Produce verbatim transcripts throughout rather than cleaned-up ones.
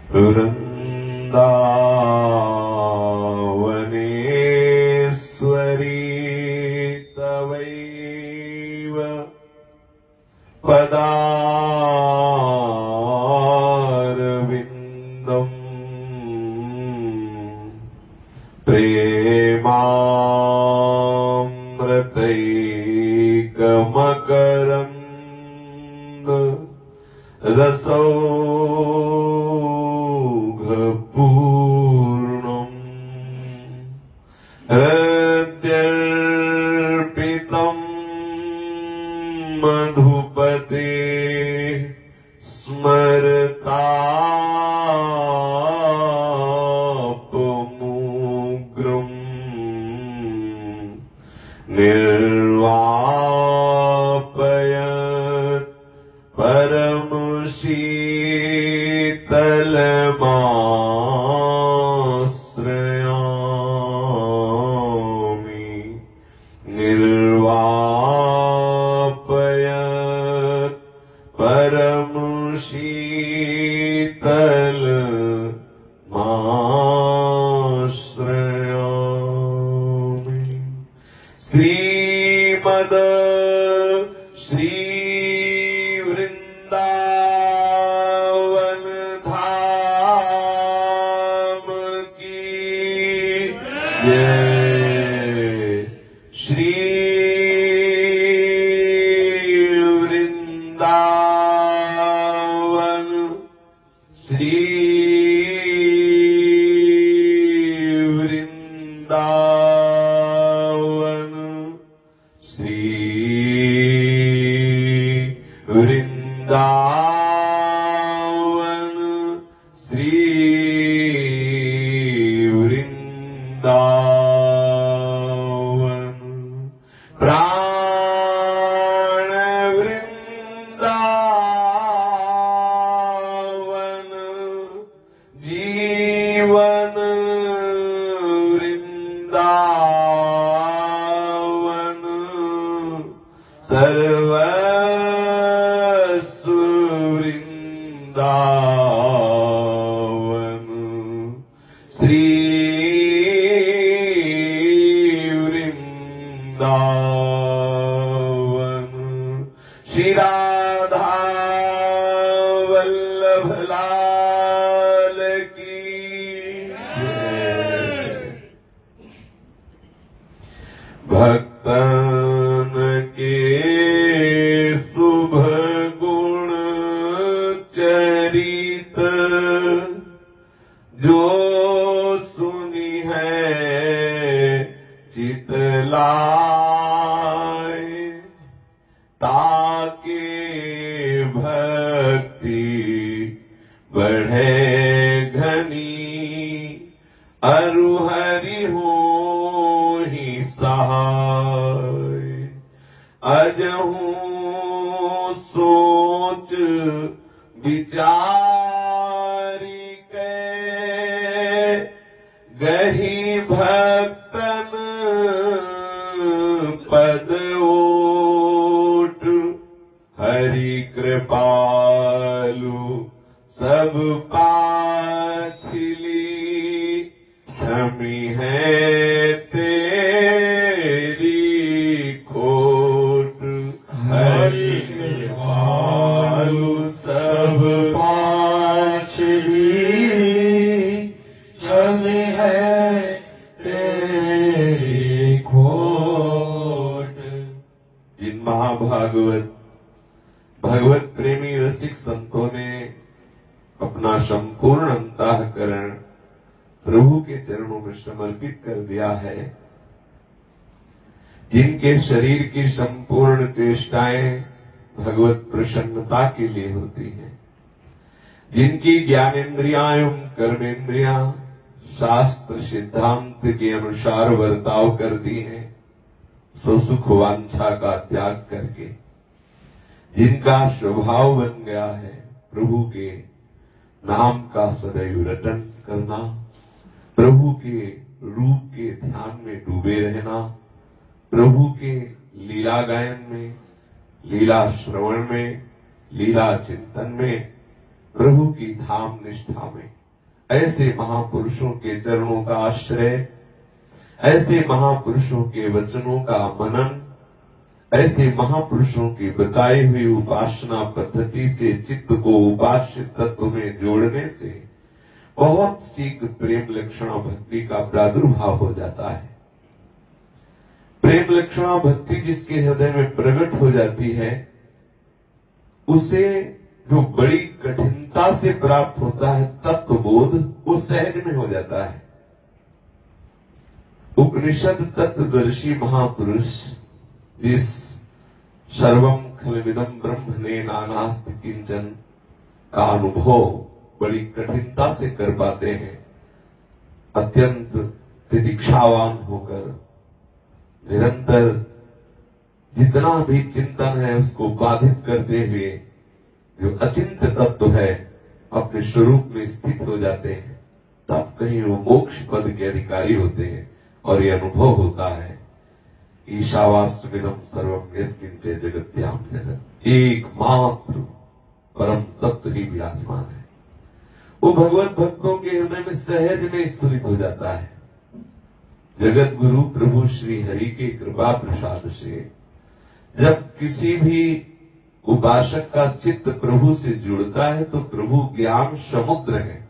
वृन्दावनेश्वरी तवैव पदारविन्दम् प्रेमामृतैकमकरन्द रसौघपूर्णम् हृद्यर्पितम् मधुपते स्मरतापमुग्रम् निर्वापयत् परमशीतलमाश्रयामि निर्वापयत् परमशीतलमाश्रयामि। श्रीमद श्री वृंदावन धाम की जय। श्री वृंदावन श्री वृंदावन श्री वृंदावन श्री वृंदावन प्राण वृंदावन जीवन वृंदावन सर्वस्व वृंदावन श्री वृंदावन। श्री राधा वल्लभ लाल की जय। भक्तन के शुभ गुण चरित जो सुनी है चितलाए ताके भक्ति बढ़े घनी अरु हरि हो ही सहाय। अजहू सोच विचारी के गही भक्तन पद ओट हरि कृपालु सब पाछली क्षमी है तेरी खोट। हरि कृपालु सब पाछली क्षमी है तेरी खोट। जिन महाभागवत भगवत प्रेमी रसिक संतों ने अपना संपूर्ण अंतःकरण प्रभु के चरणों में समर्पित कर दिया है, जिनके शरीर की संपूर्ण चेष्टाएं भगवत प्रसन्नता के लिए होती हैं, जिनकी ज्ञानेन्द्रियां एवं कर्मेंद्रियां शास्त्र सिद्धांत के अनुसार वर्ताव करती हैं, सो सुख वांछा का त्याग करके, जिनका स्वभाव बन गया है प्रभु के नाम का सदैव रटन करना, प्रभु के रूप के ध्यान में डूबे रहना, प्रभु के लीला गायन में, लीला श्रवण में, लीला चिंतन में, प्रभु की धाम निष्ठा में ऐसे महापुरुषों के चरणों का आश्रय, ऐसे महापुरुषों के वचनों का मनन, ऐसे महापुरुषों की बताई हुई उपासना पद्धति से चित्त को उपास्य तत्व में जोड़ने से बहुत शीघ्र प्रेम लक्षणा भक्ति का प्रादुर्भाव हो जाता है। प्रेम लक्षणा भक्ति जिसके हृदय में प्रकट हो जाती है, उसे जो बड़ी कठिनता से प्राप्त होता है तत्वबोध, वो सहज में हो जाता है। उपनिषद तत्वदर्शी महापुरुष जिस सर्वम खलविदम ब्रह्मणे नानास्ति किंचन का अनुभव बड़ी कठिनता से कर पाते हैं, अत्यंत तितिक्षावान होकर निरंतर जितना भी चिंतन है उसको बाधित करते हुए जो अचिंत तत्व है अपने स्वरूप में स्थित हो जाते हैं, तब कहीं वो मोक्ष पद के अधिकारी होते हैं। और ये अनुभव होता है ईशावास्यमिदं सर्वं यत्किंचे जगत्याम जगत, एकमात्र परम तत्व ही विराजमान है। वो भगवत भक्तों के हृदय में सहज में स्फुरित हो जाता है। जगत गुरु प्रभु श्री हरि के कृपा प्रसाद से जब किसी भी उपासक का चित्त प्रभु से जुड़ता है तो प्रभु ज्ञान समुद्र है।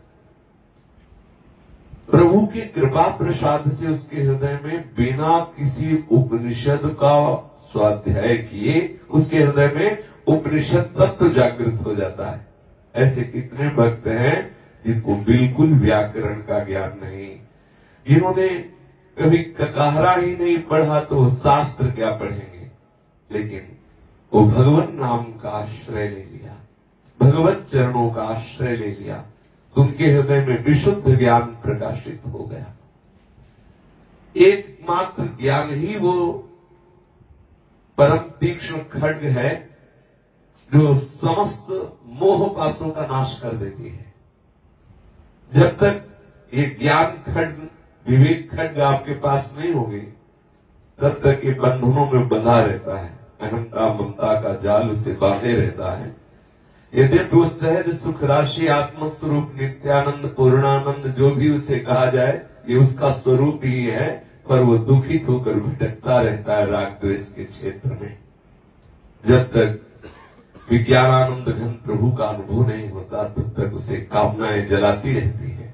प्रभु की कृपा प्रसाद से उसके हृदय में बिना किसी उपनिषद का स्वाध्याय किए उसके हृदय में उपनिषद तत्व जागृत हो जाता है। ऐसे कितने भक्त हैं जिनको बिल्कुल व्याकरण का ज्ञान नहीं, जिन्होंने कभी ककाहरा ही नहीं पढ़ा तो शास्त्र क्या पढ़ेंगे, लेकिन वो भगवत नाम का आश्रय ले लिया, भगवत चरणों का आश्रय ले लिया, उनके हृदय में विशुद्ध ज्ञान प्रकाशित हो गया। एकमात्र ज्ञान ही वो परम तीक्ष्ण खड्ग है जो समस्त मोह पासों का नाश कर देती है। जब तक ये ज्ञान खड्ग, विवेक खड्ग आपके पास नहीं होंगे, तब तक ये बंधनों में बंधा रहता है, अहंता ममता का जाल उसे बांधे रहता है। यद्यपि वो सहज सुख राशि आत्मस्वरूप नित्यानंद पूर्णानंद जो भी उसे कहा जाए ये उसका स्वरूप ही है, पर वो दुखित होकर भटकता रहता है राग द्वेष के क्षेत्र में। जब तक विज्ञानानंद घन प्रभु का अनुभव नहीं होता तब तक उसे कामनाएं जलाती रहती है।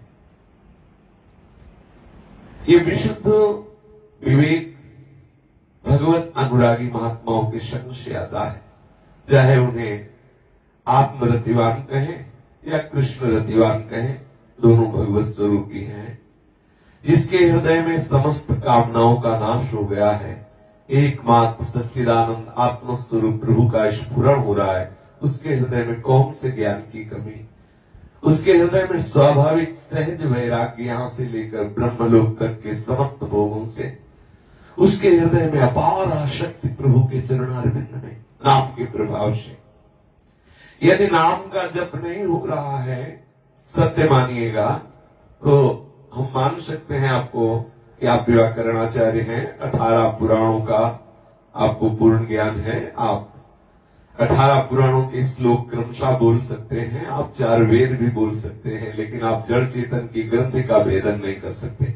ये विशुद्ध विवेक भगवत अनुरागी महात्माओं के संग से आता है, चाहे उन्हें आत्मरतिवान कहें या कृष्ण रतिवान कहें, दोनों भगवत स्वरूप ही हैं। जिसके हृदय में समस्त कामनाओं का नाश हो गया है, एकमात्र सच्चिदानंद आत्मस्वरूप प्रभु का स्फुरण हो रहा है, उसके हृदय में कौन से ज्ञान की कमी। उसके हृदय में स्वाभाविक सहज वैराग्य यहाँ से लेकर ब्रह्मलोक तक के समस्त भोगों से, उसके हृदय में अपार आसक्ति प्रभु के चरणारविंद में नाम के प्रभाव से। यदि नाम का जप नहीं हो रहा है, सत्य मानिएगा, तो हम मान सकते हैं आपको कि आप व्याकरणाचार्य हैं, अठारह पुराणों का आपको पूर्ण ज्ञान है, आप अठारह पुराणों के श्लोक क्रमशः बोल सकते हैं, आप चार वेद भी बोल सकते हैं, लेकिन आप जड़ चेतन की ग्रंथि का भेदन नहीं कर सकते।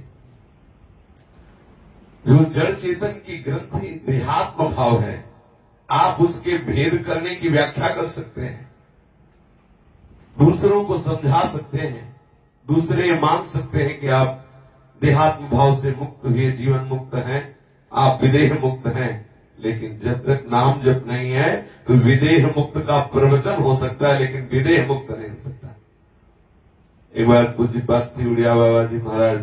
जो जड़ चेतन की ग्रंथि देहात्म भाव है, आप उसके भेद करने की व्याख्या कर सकते हैं, दूसरों को समझा सकते हैं, दूसरे मान सकते हैं कि आप देहात्म भाव से मुक्त हुए जीवन मुक्त हैं, आप विदेह मुक्त हैं, लेकिन जब तक नाम जप नहीं है तो विदेह मुक्त का प्रवचन हो सकता है, लेकिन विदेह मुक्त नहीं हो सकता। एक बार पूज्य पास्ती उड़िया बाबा जी महाराज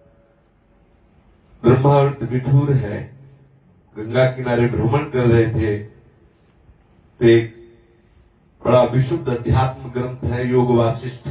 ब्रह्मावर्त विठूर है, गंगा किनारे भ्रमण कर रहे थे, तो एक बड़ा विशुद्ध अध्यात्म ग्रंथ है योग वासिष्ठ,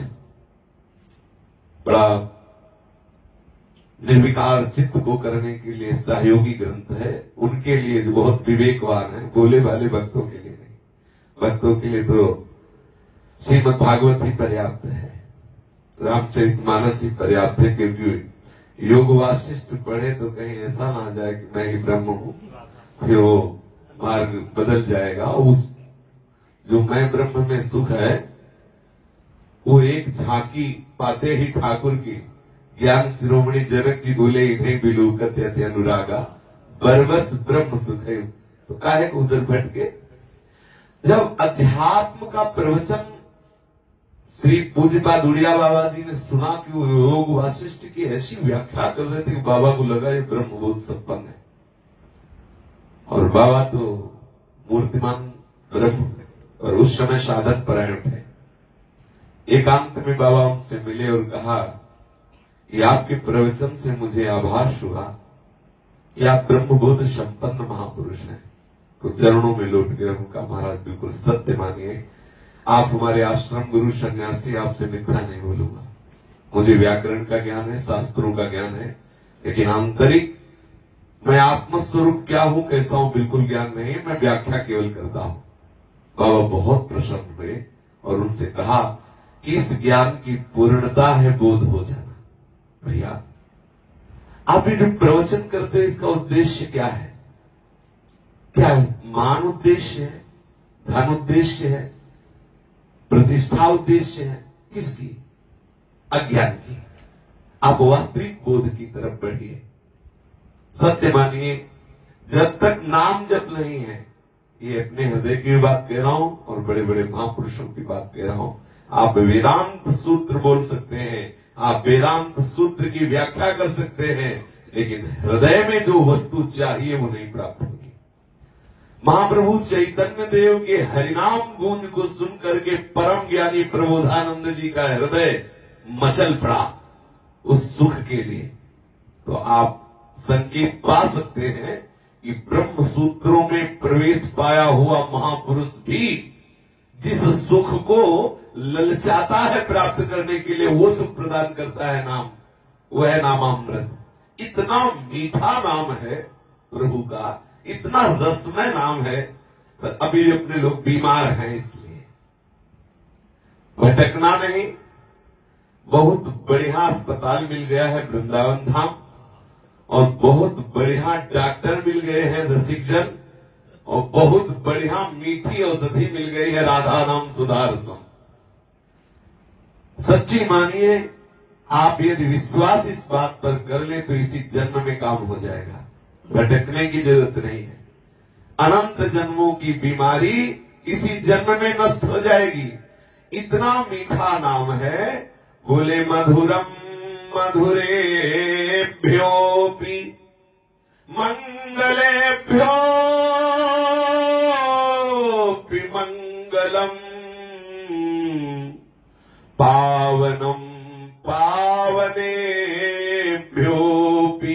बड़ा निर्विकार चित्त को करने के लिए सहयोगी ग्रंथ है, उनके लिए जो बहुत विवेकवान है, बोले वाले भक्तों के लिए नहीं, भक्तों के लिए तो श्रीमद् भागवत ही पर्याप्त है, रामचरितमानस ही पर्याप्त है, क्योंकि योग वासिष्ठ पढ़े तो कहीं ऐसा ना जाए कि मैं ही ब्रह्म हूँ, फिर वो मार्ग बदल जाएगा। उस जो मैं ब्रह्म में सुख है वो एक झांकी पाते ही ठाकुर की ज्ञान शिरोमणि जनक जी बोले, इन्हें बिलूकत यति अनुरागा बरबस ब्रह्म सुखय। तो काहे को उधर भटके के? जब अध्यात्म का प्रवचन श्री पूज्यपाद उड़िया बाबा जी ने सुना कि वो योग वासिष्ठ की ऐसी व्याख्या कर रहे थे कि बाबा को लगा ये ब्रह्मबोध संपन्न है। और बाबा तो मूर्तिमान ब्रह्म और उस समय साधन परायण थे। एकांत में बाबा उनसे मिले और कहा कि आपके प्रवचन से मुझे आभास हुआ कि आप ब्रह्मबोध संपन्न महापुरुष हैं। तो चरणों में लौट गए, उनका महाराज बिल्कुल सत्य मानिए, आप हमारे आश्रम गुरु सन्यासी, आपसे मिथ्या नहीं बोलूंगा। मुझे व्याकरण का ज्ञान है, शास्त्रों का ज्ञान है, लेकिन आंतरिक मैं आत्मस्वरूप क्या हूं, कैसा हूं, बिल्कुल ज्ञान नहीं है। मैं व्याख्या केवल करता हूं। बाबा बहुत प्रसन्न हुए और उनसे कहा कि इस ज्ञान की पूर्णता है बोध हो जाना। भैया आप ये जो प्रवचन करते हैं इसका उद्देश्य क्या है? क्या मान उद्देश्य है, धन उद्देश्य है, प्रतिष्ठा उद्देश्य है? किसकी? अज्ञान की। आप वास्तविक बोध की तरफ बढ़िए। सत्य मानिए, जब तक नाम जप नहीं है, ये अपने हृदय की बात कह रहा हूं और बड़े बड़े महापुरुषों की बात कह रहा हूं। आप वेदांत सूत्र बोल सकते हैं, आप वेदांत सूत्र की व्याख्या कर सकते हैं, लेकिन हृदय में जो वस्तु चाहिए वो नहीं प्राप्त होगी। महाप्रभु चैतन्य देव के हरिनाम गूंज को सुन करके परम ज्ञानी प्रबोधानंद जी का हृदय मचल पड़ा उस सुख के लिए। तो आप संकेत पा सकते हैं कि ब्रह्म सूत्रों में प्रवेश पाया हुआ महापुरुष भी जिस सुख को ललचाता है प्राप्त करने के लिए, वो सुख प्रदान करता है नाम, वो है नामामृत। इतना मीठा नाम है प्रभु का, इतना रसमय नाम है। पर अभी अपने लोग बीमार हैं, इसलिए भटकना नहीं। बहुत बढ़िया अस्पताल मिल गया है वृंदावन धाम, और बहुत बढ़िया डॉक्टर मिल गए हैं रसिकजन, और बहुत बढ़िया मीठी औषधि मिल गई है राधा नाम सुधारसम। सच्ची मानिए, आप यदि विश्वास इस बात पर कर ले तो इसी जन्म में काम हो जाएगा, भटकने की जरूरत नहीं है। अनंत जन्मों की बीमारी इसी जन्म में नष्ट हो जाएगी। इतना मीठा नाम है, बोले मधुरम मधुरेभ्योऽपि मंगलेभ्योऽपि मंगलम, पावनम पावनेभ्योऽपि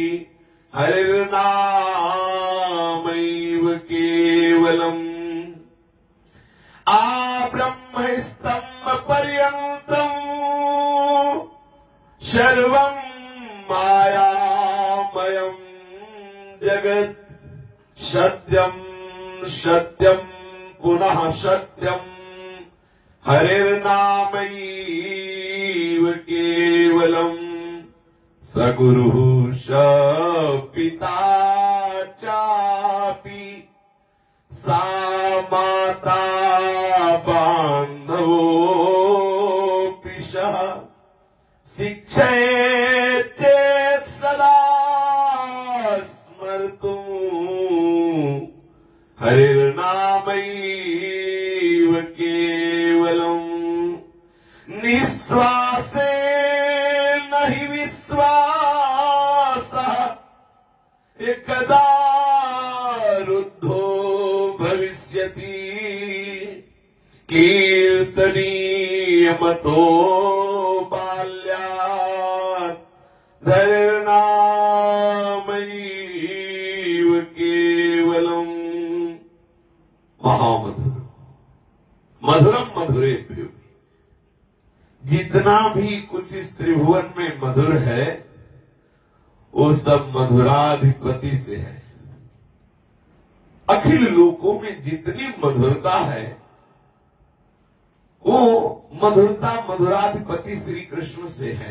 हरिर्नामैव केवलम, आब्रह्मस्तम्भ पर्यन्तम् सर्वं मायामयं जगत्, सत्यं सत्यं पुनः सत्यं हरिर्नामैव केवलम्, सगुरुः स पिता चापि सा माता बान्धवोऽपि सः, शिक्षयेत् चेत् सदा स्मर्तुम् हरिर्नामैव केवलम्, निःश्वासे नहि विश्वासः, एकदा रुद्धो भविष्यति, कीर्तनीयमतो बाल्यात्, धैर्यनामैव केवलम्। महामधुर मधुरम मधुरेभ्यो, जितना भी कुछ इस त्रिभुवन में मधुर है वो सब मधुराधिपति से है। अखिल लोकों में जितनी मधुरता है वो मधुरता मधुराधिपति श्री कृष्ण से है,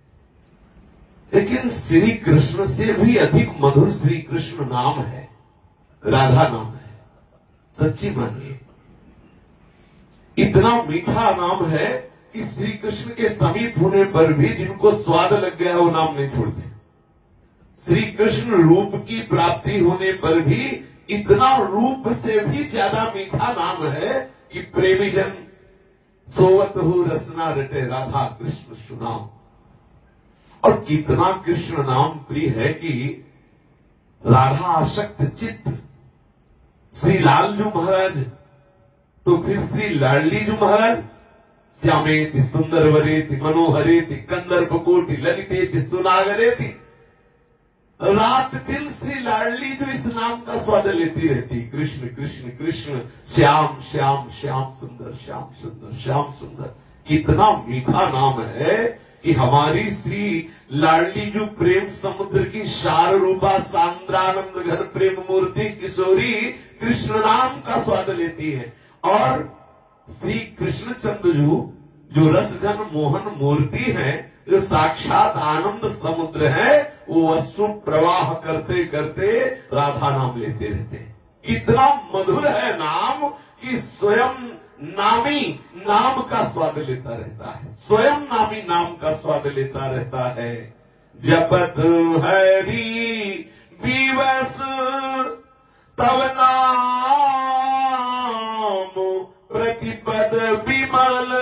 लेकिन श्री कृष्ण से भी अधिक मधुर श्री कृष्ण नाम है, राधा नाम है। सच्ची मानिए, इतना मीठा नाम है कि श्री कृष्ण के समीप होने पर भी जिनको स्वाद लग गया वो नाम नहीं छोड़ते। श्री कृष्ण रूप की प्राप्ति होने पर भी इतना रूप से भी ज्यादा मीठा नाम है कि प्रेमी जन सोवत हो रसना रटे राधा कृष्ण सुनाओ। और कितना कृष्ण नाम प्रिय है कि राधा आसक्त चित्त। श्री लालजू महाराज तो फिर श्री लाडलीजू महाराज श्यामेति सुंदर वरेति मनोहरेति कंदर्प कोटि ललितेति सुनागरेति। रात दिन श्री लाडली जो इस नाम का स्वाद लेती रहती, कृष्ण कृष्ण कृष्ण श्याम श्याम श्याम सुंदर श्याम सुंदर श्याम सुंदर। कितना मीठा नाम है कि हमारी श्री लाडली जो प्रेम समुद्र की शार रूपा सांद्रानंद घन प्रेम मूर्ति किशोरी कृष्ण नाम का स्वाद लेती है। और श्री कृष्ण चंद्र जू जो रसघन मोहन मूर्ति है, जो साक्षात आनंद समुद्र है, वो अश्रु प्रवाह करते करते राधा नाम लेते रहते हैं। कितना मधुर है नाम कि स्वयं नामी नाम का स्वाद लेता रहता है, स्वयं नामी नाम का स्वाद लेता रहता है। जपत हरि दिवस तव नाम प्रतिपद विमल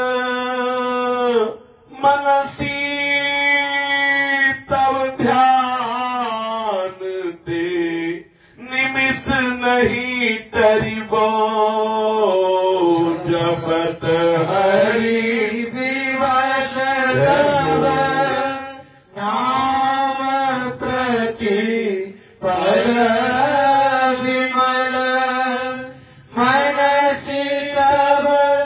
मनसी तव ध्यान ते निमित नहीं तरिबो। जपत हरि दिवस तव नाम प्रतिपद विमल मनसी तव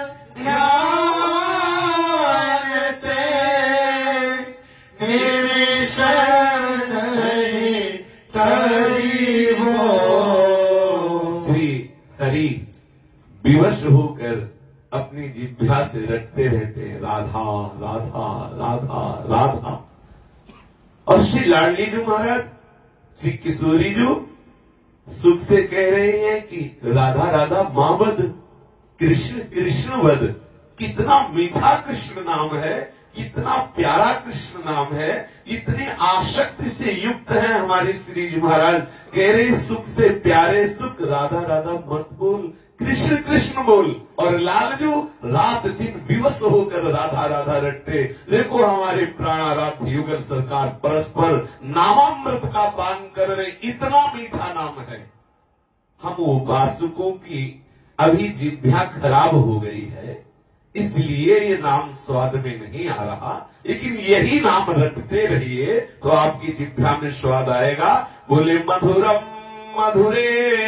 विवश होकर अपनी जिह्वा से रटते रहते हैं राधा राधा राधा राधा। और श्री लाडली जी महाराज श्री किशोरी जी सुख से कह रहे हैं कि राधा राधा माँ वद कृष्ण कृष्ण वद। कितना मीठा कृष्ण नाम है, कितना प्यारा कृष्ण नाम है, इतनी आसक्ति से युक्त है हमारे श्री जी महाराज। कह रहे सुख से प्यारे सुख राधा राधा मत बोल, कृष्ण कृष्ण बोल। और लालजू रात दिन विवश होकर राधा राधा रटते। देखो हमारे प्राणाराध्य युगल सरकार परस्पर नामामृत का पान कर रहे, इतना मीठा नाम है। हम वो वासुकों की अभी जिह्वा खराब हो गई है, इसलिए ये नाम स्वाद में नहीं आ रहा। लेकिन यही नाम रटते रहिए तो आपकी जिह्वा में स्वाद आएगा। बोले मधुरम मधुरे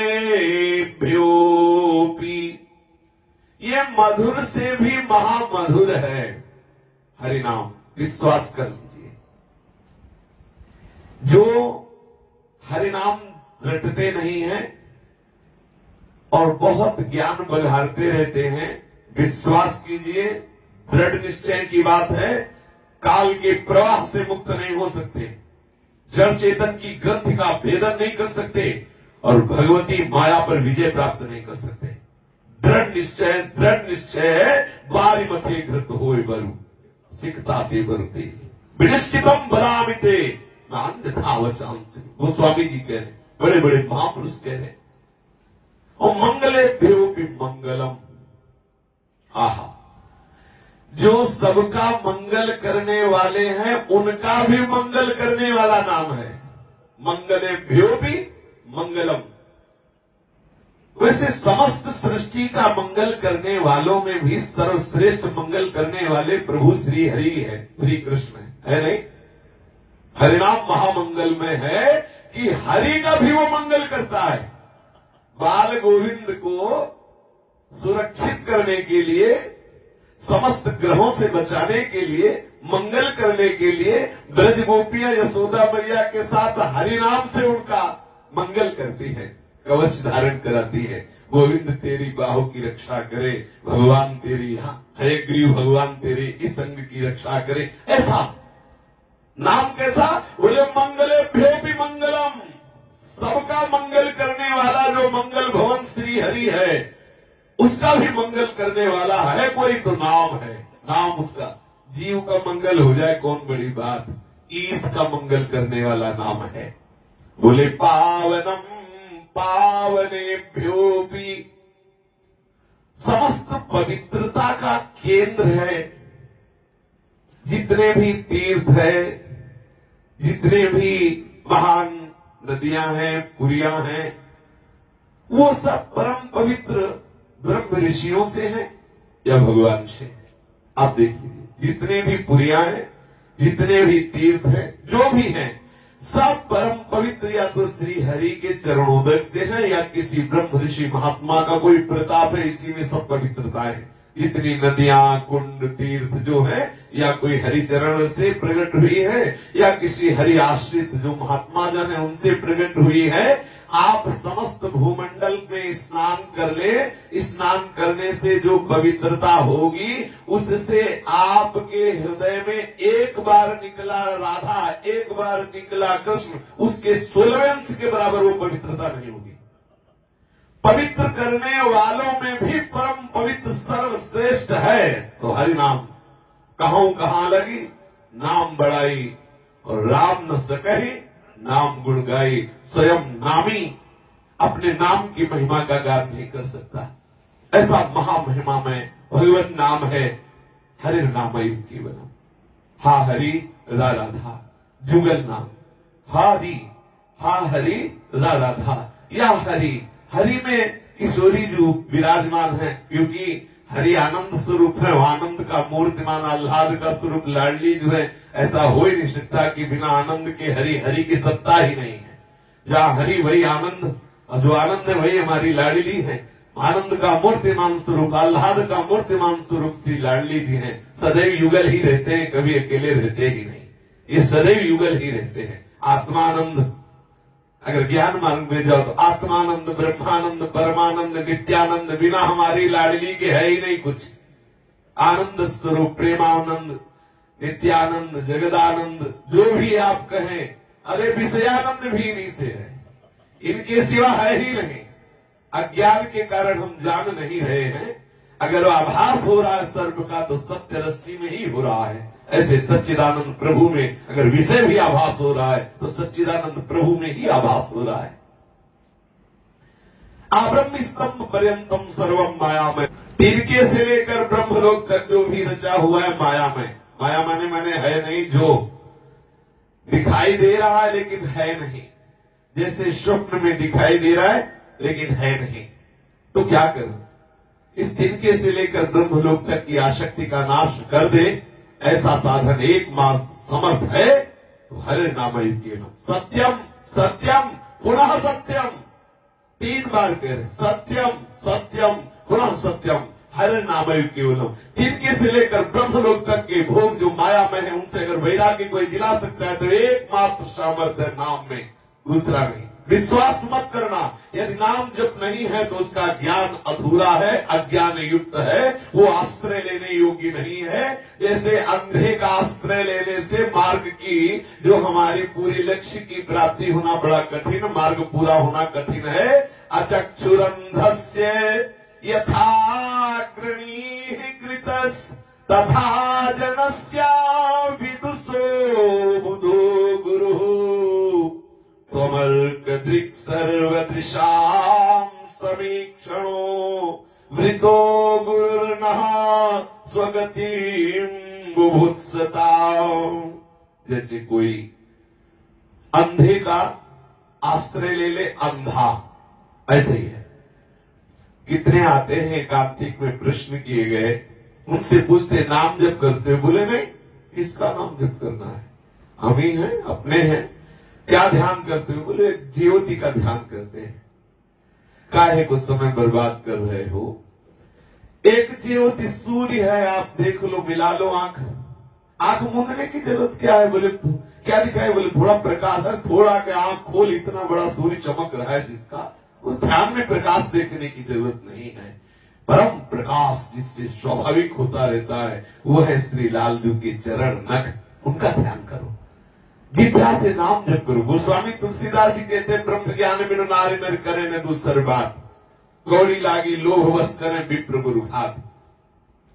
भ्योपी, ये मधुर से भी महामधुर है हरि नाम। विश्वास कर लीजिए, जो हरि नाम रटते नहीं है और बहुत ज्ञान बघारते रहते हैं, विश्वास कीजिए दृढ़ निश्चय की बात है, काल के प्रवाह से मुक्त नहीं हो सकते, जड़ चेतन की ग्रंथि का भेदन नहीं कर सकते और भगवती माया पर विजय प्राप्त नहीं कर सकते। दृढ़ निश्चय दृढ़ निश्चय है, बारी मथे घृत होए बरु सिकता से बरुते विनिश्चितम बलामिते नान्यथावचांति। वो स्वामी जी कह रहे, बड़े बड़े महापुरुष कह रहे। और मंगले देवोपि मंगलम, आहा, जो सबका मंगल करने वाले हैं उनका भी मंगल करने वाला नाम है। मंगले भ्यो भी मंगलम। वैसे समस्त सृष्टि का मंगल करने वालों में भी सर्वश्रेष्ठ मंगल करने वाले प्रभु श्री हरि है, श्री कृष्ण है, है नहीं? हरिनाम महामंगल में है कि हरि का भी वो मंगल करता है। बाल गोविंद को सुरक्षित करने के लिए, समस्त ग्रहों से बचाने के लिए, मंगल करने के लिए ब्रज गोपियां यशोदा मैया के साथ हरिनाम से उनका मंगल करती है, कवच धारण कराती है। गोविंद तेरी बाहों की रक्षा करे, भगवान तेरी हयग्रीव भगवान तेरे इस अंग की रक्षा करे। ऐसा नाम कैसा? बोले मंगले भ्यो भी मंगलम, सबका मंगल करने वाला जो मंगल भवन श्री हरि है, उसका भी मंगल करने वाला है कोई तो नाम है। नाम उसका, जीव का मंगल हो जाए कौन बड़ी बात, ईश का मंगल करने वाला नाम है। बोले पावनम पावनेभ्यो भी, समस्त पवित्रता का केंद्र है। जितने भी तीर्थ है, जितने भी महान नदियां हैं, पुरियां हैं, वो सब परम पवित्र ब्रह्म ऋषियों से हैं या भगवान से। आप देख लीजिए, जितने भी पुरियां हैं, जितने भी तीर्थ हैं, जो भी हैं, सब परम पवित्र या तो श्री हरि के चरणोदक के हैं या किसी ब्रह्म ऋषि महात्मा का कोई प्रताप है, इसी में सब पवित्रता है। जितनी नदियां, कुंड, तीर्थ जो है, या कोई हरिचरण से प्रकट हुई है या किसी हरि आश्रित जो महात्मा जन है उनसे प्रकट हुई है। आप समस्त भूमंडल में स्नान कर ले, स्नान करने से जो पवित्रता होगी उससे आपके हृदय में एक बार निकला राधा, एक बार निकला कृष्ण, उसके सोलह अंश के बराबर वो पवित्रता नहीं होगी। पवित्र करने वालों में भी परम पवित्र सर्वश्रेष्ठ है तो हरि नाम। कहूं कहाँ लगी नाम बढ़ाई और राम न सकही नाम गुण गाई। स्वयं नामी अपने नाम की महिमा का गान नहीं कर सकता। ऐसा महामहिमा में भगवान नाम है। हरि नाम केवलम, हा हरि रा राधा, जुगल नाम, हरि हा हरि रा राधा। या हरि, हरि में किशोरी जो विराजमान है, क्योंकि हरि आनंद स्वरूप है, आनंद का मूर्तिमान, आह्लाद का स्वरूप लाडली जो है। ऐसा हो ही नहीं सकता कि बिना आनंद के हरि, हरि की सत्ता ही नहीं है। जहाँ हरि वही आनंद, और जो आनंद है वही हमारी लाडली है। आनंद का मूर्तिमान स्वरूप, आह्लाद का मूर्तिमान स्वरूप श्री लाडली जी हैं। सदैव युगल ही रहते हैं, कभी अकेले रहते ही नहीं, ये सदैव युगल ही रहते हैं। आत्मानंद, अगर ज्ञान मार्ग में जाओ तो आत्मानंद, ब्रह्मानंद, परमानंद, नित्यानंद, बिना हमारी लाडली के है ही नहीं कुछ। आनंद स्वरूप, प्रेमानंद, नित्यानंद, जगदानंद, जो भी आप कहें, अरे विषयानंद भी इन्हीं से है, इनके सिवा है ही नहीं। अज्ञान के कारण हम जान नहीं रहे हैं। अगर आभास हो रहा है सर्व का तो सत्य रस्सी में ही हो रहा है। ऐसे सच्चिदानंद प्रभु में अगर विषय भी आभास हो रहा है तो सच्चिदानंद प्रभु में ही आभास हो रहा है। आब्रह्म स्तंभ पर्यंतम सर्वम माया में, तिनके से लेकर ब्रह्मलोक तक जो भी रचा हुआ है माया में। माया माने माने है नहीं, जो दिखाई दे रहा है लेकिन है नहीं। जैसे स्वप्न में दिखाई दे रहा है लेकिन है नहीं, तो क्या करूं? इस तिनके से लेकर ब्रह्मलोक तक की आसक्ति का नाश कर दे, ऐसा साधन एकमात्र समर्थ है तो हरे नाम के नाम। सत्यम सत्यम पुनः सत्यम, तीन बार कह सत्यम सत्यम पुनः सत्यम, हरे नाम केवलम। तिनके से लेकर ब्रह्मलोक तक के भोग जो माया में है उनसे अगर वैराग्य कोई दिला सकता है तो एकमात्र सामर्थ्य नाम में, दूसरा नहीं। विश्वास मत करना, यदि नाम जब नहीं है तो उसका ज्ञान अधूरा है, अज्ञान युक्त है, वो आश्रय लेने योग्य नहीं है। जैसे अंधे का आश्रय लेने से मार्ग की जो हमारी पूरी लक्ष्य की प्राप्ति होना बड़ा कठिन, मार्ग पूरा होना कठिन है। अचक्षुरंधस्य यथाग्रणीः कृतस् तथा जनस्या विदुषो बुधो गुरुः त्वमल्कदृक् सर्वदृशां समीक्षणो वृतो गुरुर्नः स्वगतिं बुभुत्सताम्। जैसे कोई अंधे का आश्रय ले ले, अंधा, ऐसे ही है। कितने आते हैं कार्तिक में प्रश्न किए गए, उनसे पूछते नाम जप करते, बोले नहीं, किसका नाम जप करना है, हम ही हैं, अपने हैं। क्या ध्यान करते हो? बोले ज्योति का ध्यान करते हैं। काहे को समय बर्बाद कर रहे हो? एक ज्योति सूर्य है, आप देख लो, मिला लो आंख, आंख मूंदने की जरूरत क्या है? बोले क्या दिखाए? बोले थोड़ा प्रकाश है, थोड़ा के आंख खोल, इतना बड़ा सूर्य चमक रहा है जिसका, उस ध्यान में प्रकाश देखने की जरूरत नहीं है। परम प्रकाश जिससे स्वाभाविक होता रहता है वो है श्री लालजू के चरण नख, उनका ध्यान करो, विद्या से नाम जप करो। गोस्वामी तुलसीदास जी कहते हैं ब्रह्म ज्ञान बिनु नारी नर करे न दूसर बात, गौरी लागी लोभ वश करे विप्र गुरु घात।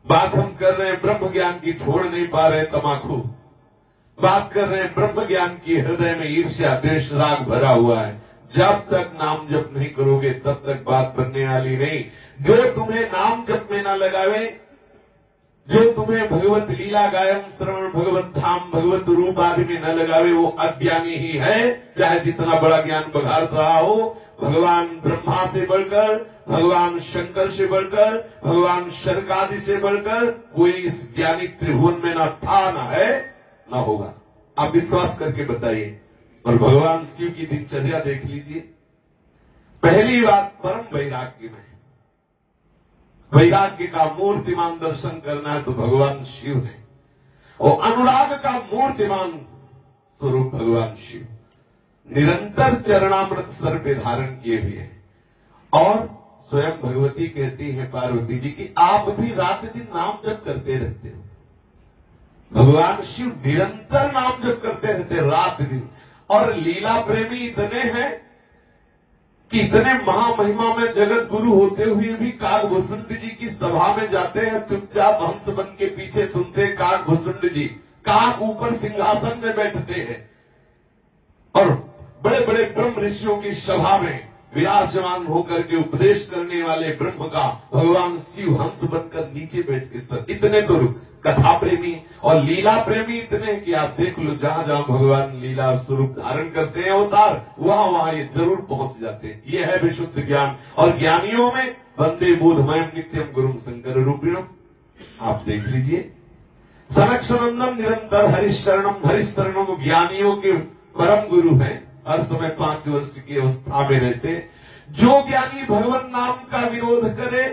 बात हम कर रहे हैं ब्रह्म ज्ञान की, छोड़ नहीं पा रहे तमाकू। बात कर रहे हैं ब्रह्म ज्ञान की, हृदय में ईर्ष्या द्वेष राग भरा हुआ है। जब तक नाम जप नहीं करोगे तब तक बात बनने वाली नहीं। जो तुम्हें नाम जप में न लगावे, जो तुम्हें भगवत लीला गायन श्रवण भगवत धाम भगवत रूप आदि में न लगावे, वो अज्ञानी ही है, चाहे जितना बड़ा ज्ञान बघार रहा हो। भगवान ब्रह्मा से बढ़कर, भगवान शंकर से बढ़कर, भगवान शर्कादि से बढ़कर कोई इस ज्ञानी त्रिभुवन में न था, न है, न होगा। आप विश्वास करके बताइए। और भगवान शिव की दिनचर्या देख लीजिए। पहली बात, परम वैराग्य में, वैराग्य का मूर्तिमान दर्शन करना है तो भगवान शिव है, और अनुराग का मूर्तिमान स्वरूप भगवान शिव निरंतर चरणामृत सर पे धारण किए हुए हैं। और स्वयं भगवती कहती है पार्वती जी की आप भी रात दिन नाम जप करते रहते हो। भगवान शिव निरंतर नाम जप करते रहते रात दिन। और लीला प्रेमी इतने हैं कि इतने महामहिमा में जगत गुरु होते हुए भी काकभूषुंड जी की सभा में जाते हैं, चुपचाप हंस बन के पीछे सुनते काकभूषुंड जी। काक ऊपर सिंहासन में बैठते हैं और बड़े बड़े ब्रह्म ऋषियों की सभा में विराजमान होकर के उपदेश करने वाले ब्रह्म का भगवान शिव हंस बनकर नीचे बैठ के, इतने तो कथा प्रेमी और लीला प्रेमी इतने कि आप देख लो, जहाँ जहाँ भगवान लीला स्वरूप धारण करते हैं अवतार, वहाँ वहाँ ये जरूर पहुँच जाते हैं। ये है विशुद्ध ज्ञान। और ज्ञानियों में वंदे बोधमयम नित्यम गुरुम शंकर रूपिणम, आप देख लीजिए। सनक सनंदन निरंतर हरिशरणम, हरिशरणम ज्ञानियों के परम गुरु हैं, हर समय पांच वर्ष की अवस्था में रहते। जो ज्ञानी भगवान नाम का विरोध करे,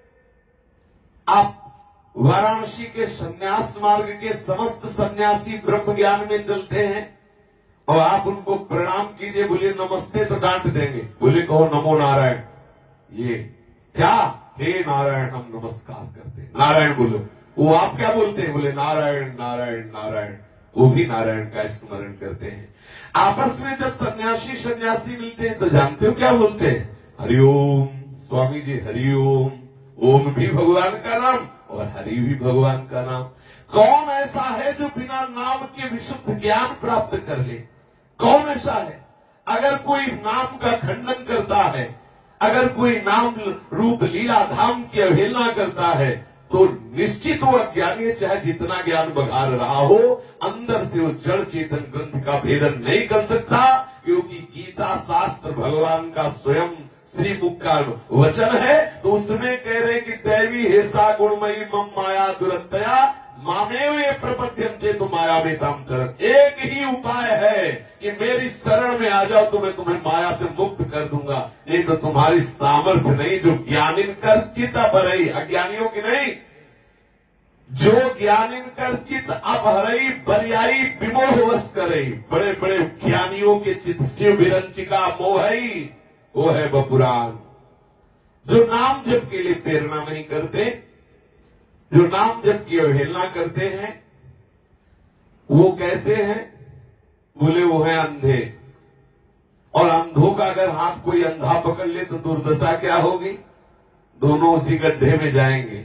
आप वाराणसी के सन्यास मार्ग के समस्त सन्यासी ब्रह्म ज्ञान में चलते हैं और आप उनको प्रणाम कीजिए, बोले नमस्ते तो डांट देंगे, बोले कहो नमो नारायण। ये क्या? हे नारायण हम नमस्कार करते हैं, नारायण बोलो। वो आप क्या बोलते हैं? बोले नारायण नारायण नारायण। वो भी नारायण का स्मरण करते हैं। आपस में जब सन्यासी सन्यासी मिलते हैं तो जानते हो क्या बोलते हैं? हरिओम स्वामी जी, हरिओम। ओम भी भगवान का नाम और हरि भी भगवान का नाम। कौन ऐसा है जो बिना नाम के विशुद्ध ज्ञान प्राप्त कर ले? कौन ऐसा है? अगर कोई नाम का खंडन करता है, अगर कोई नाम रूप लीला धाम की अवहेलना करता है, तो निश्चित वो अज्ञानी है, चाहे जितना ज्ञान बघार रहा हो, अंदर से वो जड़ चेतन ग्रंथ का भेदन नहीं कर सकता। क्योंकि गीता शास्त्र भगवान का स्वयं श्री मुख का वचन है, तो उसमें कह रहे कि दैवी हेसा गुणमयी मम माया दुरंतया मामेव ये प्रपद्यन्ते तो माया में काम कर। एक ही उपाय है कि मेरी शरण में आ जाओ तो मैं तुम्हें माया से मुक्त कर दूंगा। नहीं तो तुम्हारी सामर्थ्य नहीं, जो ज्ञानिन कर चित अपहरई, अज्ञानियों की नहीं, जो ज्ञानिन कर चित अपहरई बरियाई विमोहवश करई। बड़े बड़े ज्ञानियों के चित शिव विरंचिका मोहई, वो है बपुरान। जो नाम जप के लिए प्रेरणा नहीं करते, जो नाम जप की अवहेलना करते हैं, वो कैसे हैं? बोले वो है अंधे। और अंधों का अगर हाथ कोई अंधा पकड़ ले तो दुर्दशा क्या होगी? दोनों उसी गड्ढे में जाएंगे।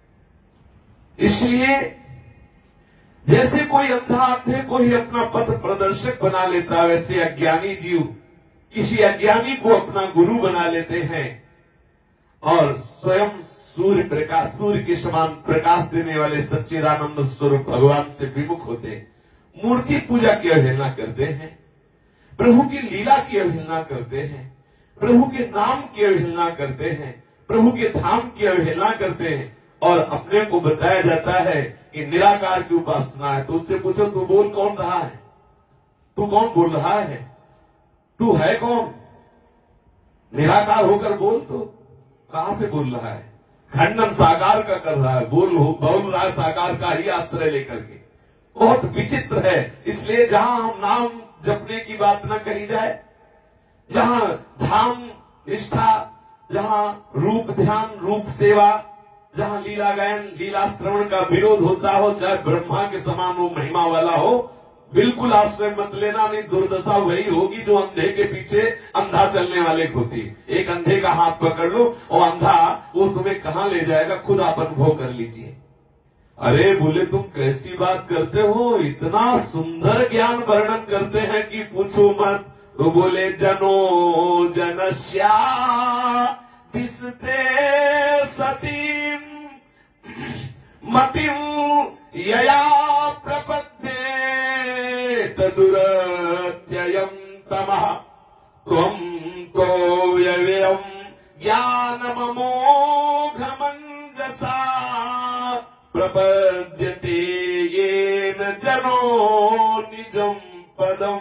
इसलिए जैसे कोई अंधा अंधे को ही अपना पथ प्रदर्शक बना लेता, वैसे अज्ञानी जीव किसी अज्ञानी को अपना गुरु बना लेते हैं और स्वयं सूर्य प्रकाश, सूर्य के समान प्रकाश देने वाले सच्चिदानंद स्वरूप भगवान से विमुख होते, मूर्ति पूजा की अवहेलना करते हैं, प्रभु की लीला की अवहेलना करते हैं, प्रभु के नाम की अवहेलना करते हैं, प्रभु के धाम की अवहेलना करते हैं। और अपने को बताया जाता है कि निराकार की उपासना है, तो उससे पूछो तू बोल कौन रहा है? तू कौन बोल रहा है? तू है कौन? निराकार होकर बोल, तो कहां से बोल रहा है? खंडन साकार का कर रहा है, बोल बोल रहा है साकार का ही आश्रय लेकर के। बहुत विचित्र है। इसलिए जहां हम नाम जपने की बात न कही जाए, जहां धाम निष्ठा, जहां रूप ध्यान रूप सेवा, जहां लीला गायन लीला श्रवण का विरोध होता हो, चाहे ब्रह्मा के समान वो महिमा वाला हो, बिल्कुल आश्रय मत लेना, नहीं दुर्दशा वही होगी जो अंधे के पीछे अंधा चलने वाले को होती। एक अंधे का हाथ पकड़ लो और अंधा वो तुम्हें कहाँ ले जाएगा, खुद आप अनुभव कर लीजिए। अरे बोले तुम कैसी बात करते हो, इतना सुंदर ज्ञान वर्णन करते हैं कि पूछो मत। तो बोले जनो जनस्या दिसते सतीम मतिम यया प्रपद्ये तदुरत्ययं तमः त्वं तो व्ययम् ज्ञानममोघमञ्जसा प्रपद्यते येन जनो निजं पदम्।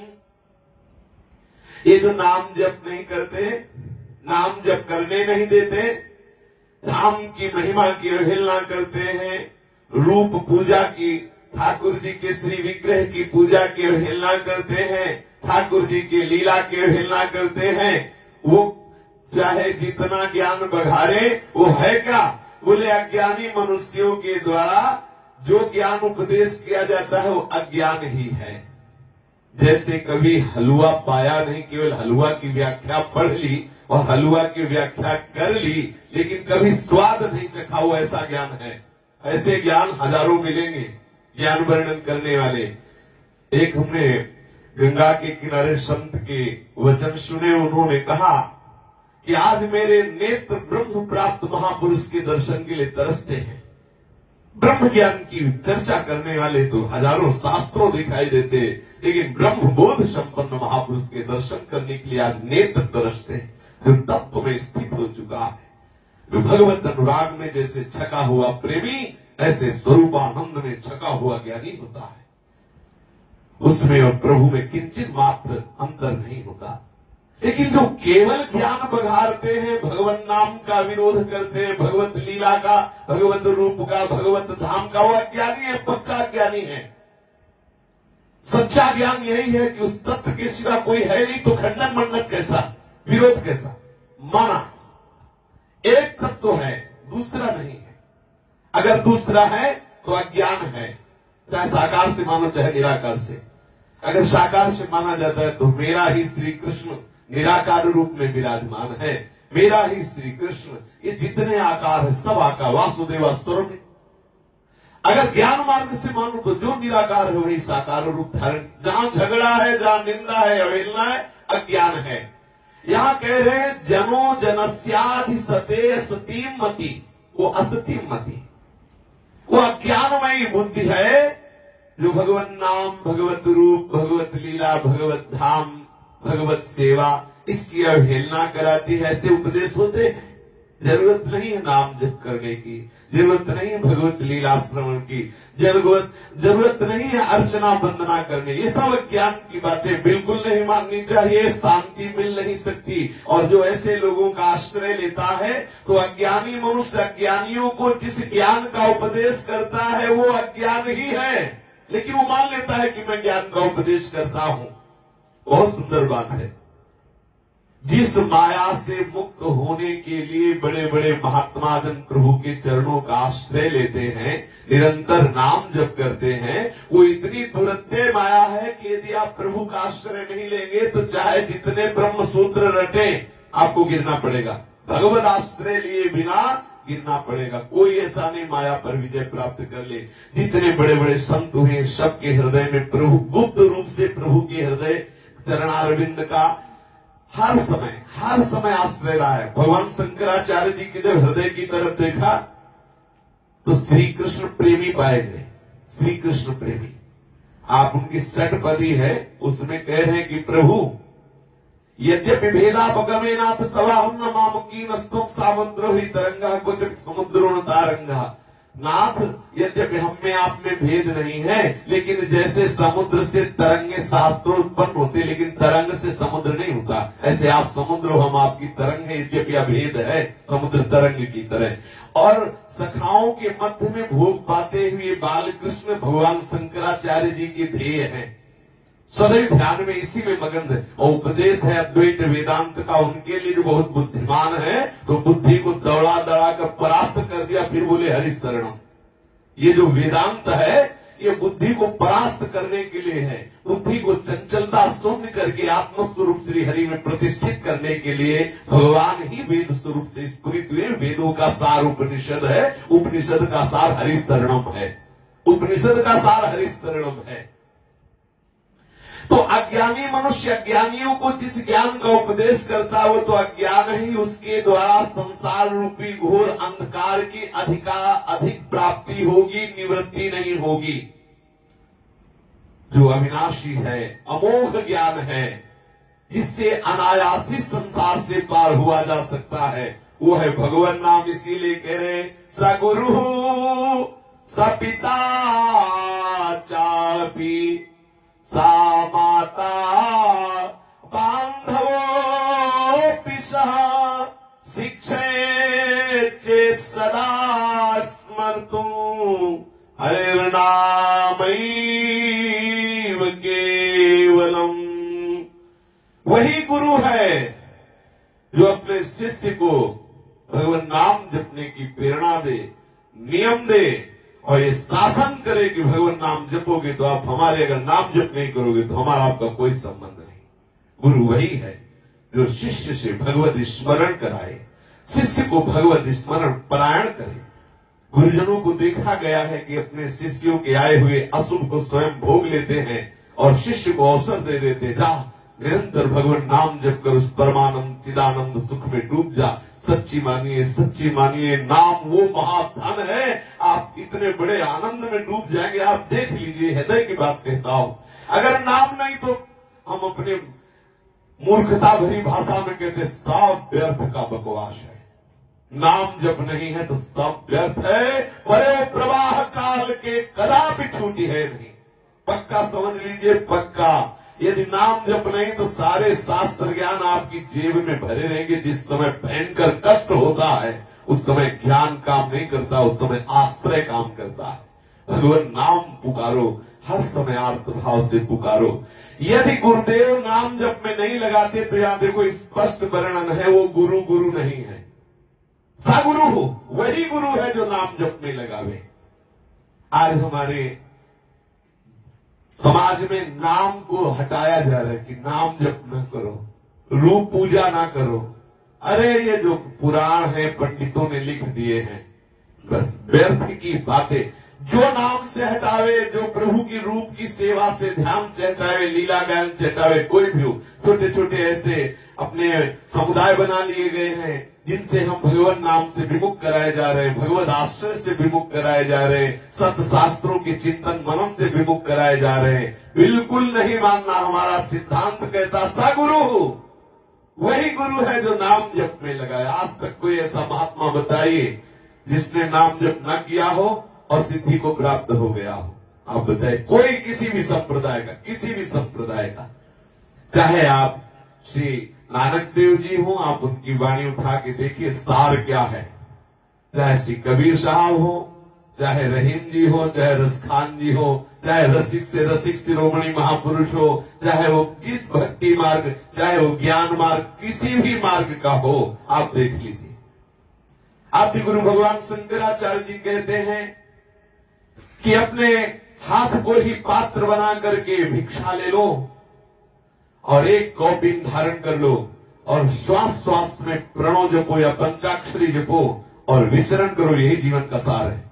ये जो नाम जप नहीं करते, नाम जप करने नहीं देते, धाम की महिमा की अवहेलना करते हैं, रूप पूजा की, ठाकुर जी के श्री विग्रह की पूजा की अवहेलना करते हैं, ठाकुर जी की लीला की अवहेलना करते हैं, वो चाहे जितना ज्ञान बघारे वो है क्या? बोले अज्ञानी मनुष्यों के द्वारा जो ज्ञान उपदेश किया जाता है वो अज्ञान ही है। जैसे कभी हलवा पाया नहीं, केवल हलवा की व्याख्या पढ़ ली और हलवा की व्याख्या कर ली, लेकिन कभी स्वाद नहीं चखा, वो ऐसा ज्ञान है। ऐसे ज्ञान हजारों मिलेंगे ज्ञान वर्णन करने वाले। एक हमने गंगा के किनारे संत के वचन सुने, उन्होंने कहा कि आज मेरे नेत्र ब्रह्म प्राप्त महापुरुष के दर्शन के लिए तरसते हैं। ब्रह्म ज्ञान की चर्चा करने वाले तो हजारों शास्त्रों दिखाई देते, लेकिन ब्रह्म बोध संपन्न महापुरुष के दर्शन करने के लिए आज नेत्र तरसते हैं, जो तत्व में स्थित हो चुका है, जो भगवत अनुराग में जैसे छका हुआ प्रेमी ऐसे स्वरूपानंद में छका हुआ ज्ञानी होता है। उसमें और प्रभु में किंचित मात्र अंतर नहीं होता। लेकिन जो केवल ज्ञान बघारते हैं, भगवत नाम का विरोध करते हैं, भगवत लीला का, भगवत रूप का, भगवत धाम का, वो अज्ञानी है, पक्का ज्ञानी है। सच्चा ज्ञान यही है कि उस तत्व के सिवा कोई है नहीं, तो खंडन मंडन कैसा, विरोध कैसा? माना एक तत्व है, दूसरा नहीं है। अगर दूसरा है तो अज्ञान है, चाहे साकार से मानो चाहे निराकार से। अगर साकार से माना जाता है तो मेरा ही श्री कृष्ण निराकार रूप में विराजमान है, मेरा ही श्री कृष्ण, ये जितने आकार है सब आकार वासुदेवा स्वरूप। अगर ज्ञान मार्ग से मानो तो जो निराकार है वही साकार रूप धारण। जहाँ झगड़ा है, जहाँ निंदा है, अवहेलना है, अज्ञान है। यहाँ कह रहे हैं जनो जनस्याधि सते सतीम मति, वो असतीम मति, वो अज्ञानमयी बुद्धि है जो भगवत नाम, भगवत रूप, भगवत लीला, भगवत धाम, भगवत सेवा इसकी अवहेलना कराती है। ऐसे उपदेश होते हैं। जरूरत नहीं है नाम जप करने की, जरूरत नहीं है भगवत लीला श्रवण की, जरूरत जरूरत नहीं है अर्चना वंदना करने। ये सब ज्ञान की बातें बिल्कुल नहीं माननी चाहिए, शांति मिल नहीं सकती। और जो ऐसे लोगों का आश्रय लेता है तो अज्ञानी मनुष्य अज्ञानियों को जिस ज्ञान का उपदेश करता है वो अज्ञान ही है, लेकिन वो मान लेता है कि मैं ज्ञान का उपदेश करता हूँ। बहुत सुंदर बात है। जिस माया से मुक्त होने के लिए बड़े बड़े महात्मा जन प्रभु के चरणों का आश्रय लेते हैं, निरंतर नाम जप करते हैं, वो इतनी दुरत्य माया है कि यदि आप प्रभु का आश्रय नहीं लेंगे तो चाहे जितने ब्रह्म सूत्र रटे आपको गिरना पड़ेगा। भगवत आश्रय लिए बिना गिरना पड़ेगा। कोई ऐसा नहीं माया पर विजय प्राप्त कर ले। जितने बड़े बड़े संत हुए सबके हृदय में प्रभु गुप्त रूप से प्रभु के हृदय चरणारविंद का हर समय हर समय आश्रय रहा है। भगवान शंकराचार्य जी की जब हृदय की तरफ देखा तो श्री कृष्ण प्रेमी पाए गए। श्री कृष्ण प्रेमी आप उनकी षटपदी है, उसमें कह रहे हैं कि प्रभु यद्यपि भेदापगमेनाथ तवाहम न मामकी नस्तुम सामुद्रो ही तरंगा कुछ समुद्रो न तारंगा। नाथ यद्यपि हम में आप में भेद नहीं है, लेकिन जैसे समुद्र से तरंगे शास्त्रों उत्पन्न होते लेकिन तरंग से समुद्र नहीं होता, ऐसे आप समुद्र हो, हम आपकी तरंग है। यद्यपि अभेद है समुद्र तरंग की तरह। और सखाओं के मध्य में भोग पाते हुए बाल कृष्ण भगवान शंकराचार्य जी के ध्येय हैं। सदैव ध्यान में इसी में मगन है। और उपदेश है अद्वैत वेदांत का उनके लिए जो बहुत बुद्धिमान है, तो बुद्धि को दौड़ा दौड़ा कर परास्त कर दिया, फिर बोले हरि शरणम। ये जो वेदांत है ये बुद्धि को परास्त करने के लिए है, बुद्धि को चंचलता शून्य करके आत्म स्वरूप श्री हरि में प्रतिष्ठित करने के लिए भगवान ही वेद स्वरूप से स्फुरित हुए। वेदों का सार उपनिषद है, उपनिषद का सार हरिस्तरणम है, उपनिषद का सार हरिस्तरणम है। तो अज्ञानी मनुष्य अज्ञानियों को जिस ज्ञान का उपदेश करता है वो तो अज्ञान ही उसके द्वारा संसार रूपी घोर अंधकार की अधिका अधिक प्राप्ति होगी, निवृत्ति नहीं होगी। जो अविनाशी है, अमोघ ज्ञान है, जिससे अनायासी संसार से पार हुआ जा सकता है, वो है भगवान नाम। इसीलिए कह रहे सगुरु सपिता चापी सा माता बांधवो पिशः शिक्षे चेत् सदा स्मर्तुं हरिर्नामैव केवलम्। वही गुरु है जो अपने शिष्य को भगवान नाम जपने की प्रेरणा दे, नियम दे और ये शासन करे कि भगवान नाम जपोगे तो आप हमारे, अगर नाम जप नहीं करोगे तो हमारा आपका कोई संबंध नहीं। गुरु वही है जो शिष्य से भगवत स्मरण कराए, शिष्य को भगवत स्मरण परायण करे। गुरुजनों को देखा गया है कि अपने शिष्यों के आए हुए अशुभ को स्वयं भोग लेते हैं और शिष्य को अवसर दे देते, जा निरंतर भगवान नाम जप कर उस परमानंद चिदानंद सुख में डूब जा। सच्ची मानिए, सच्ची मानिए, नाम वो महाधन है, आप इतने बड़े आनंद में डूब जाएंगे। आप देख लीजिए, हृदय की बात कहता हूं, अगर नाम नहीं तो हम अपने मूर्खता भरी भाषा में कहते सब व्यर्थ का बकवास है। नाम जब नहीं है तो सब व्यर्थ है, बड़े प्रवाह काल के कदापि छूटी है नहीं। पक्का समझ लीजिए, पक्का। यदि नाम जप नहीं तो सारे शास्त्र ज्ञान आपकी जेब में भरे रहेंगे। जिस समय भयंकर कष्ट होता है उस समय ज्ञान काम नहीं करता, उस समय आश्रय काम करता है। भगवान नाम पुकारो, हर समय आर्त भाव से पुकारो। यदि गुरुदेव नाम जप में नहीं लगाते तो यहाँ देखो स्पष्ट वर्णन है, वो गुरु गुरु नहीं है, सगुरु हो। वही गुरु है जो नाम जप में लगावे। आज हमारे समाज में नाम को हटाया जा रहा है कि नाम जप न करो, रूप पूजा ना करो। अरे ये जो पुराण है पंडितों ने लिख दिए हैं, बस व्यर्थ की बातें। जो नाम से हटावे, जो प्रभु की रूप की सेवा से ध्यान से हटावे, लीला गायन से हटावे, कोई भी हो। छोटे छोटे ऐसे अपने समुदाय बना लिए गए हैं जिनसे हम भगवान नाम से विमुख कराए जा रहे हैं, भगवत आश्रय से विमुख कराए जा रहे हैं, सत्य शास्त्रों के चिंतन मनन से विमुख कराए जा रहे हैं। बिल्कुल नहीं मानना। हमारा सिद्धांत कहता सगुरु वही गुरु है जो नाम जप में लगाया। आज तक कोई ऐसा महात्मा बताइए जिसने नाम जप न किया हो और सिद्धि को प्राप्त हो गया हो? आप बताइए, कोई किसी भी संप्रदाय का, किसी भी संप्रदाय का, चाहे आप श्री नानक देव जी हो, आप उनकी वाणी उठा के देखिए सार क्या है। चाहे श्री कबीर साहब हो, चाहे रहीम जी हो, चाहे रसखान जी हो, चाहे रसिक से रसिक शिरोमणि महापुरुष हो, चाहे वो किस भक्ति मार्ग, चाहे वो ज्ञान मार्ग, किसी भी मार्ग का हो, आप देख लीजिए। आदि गुरु भगवान शंकराचार्य जी कहते हैं कि अपने हाथ को ही पात्र बना करके भिक्षा ले लो और एक कौपिन धारण कर लो और श्वास श्वास में प्रणव जपो या पंचाक्षरी जपो और विचरण करो, यही जीवन का सार है।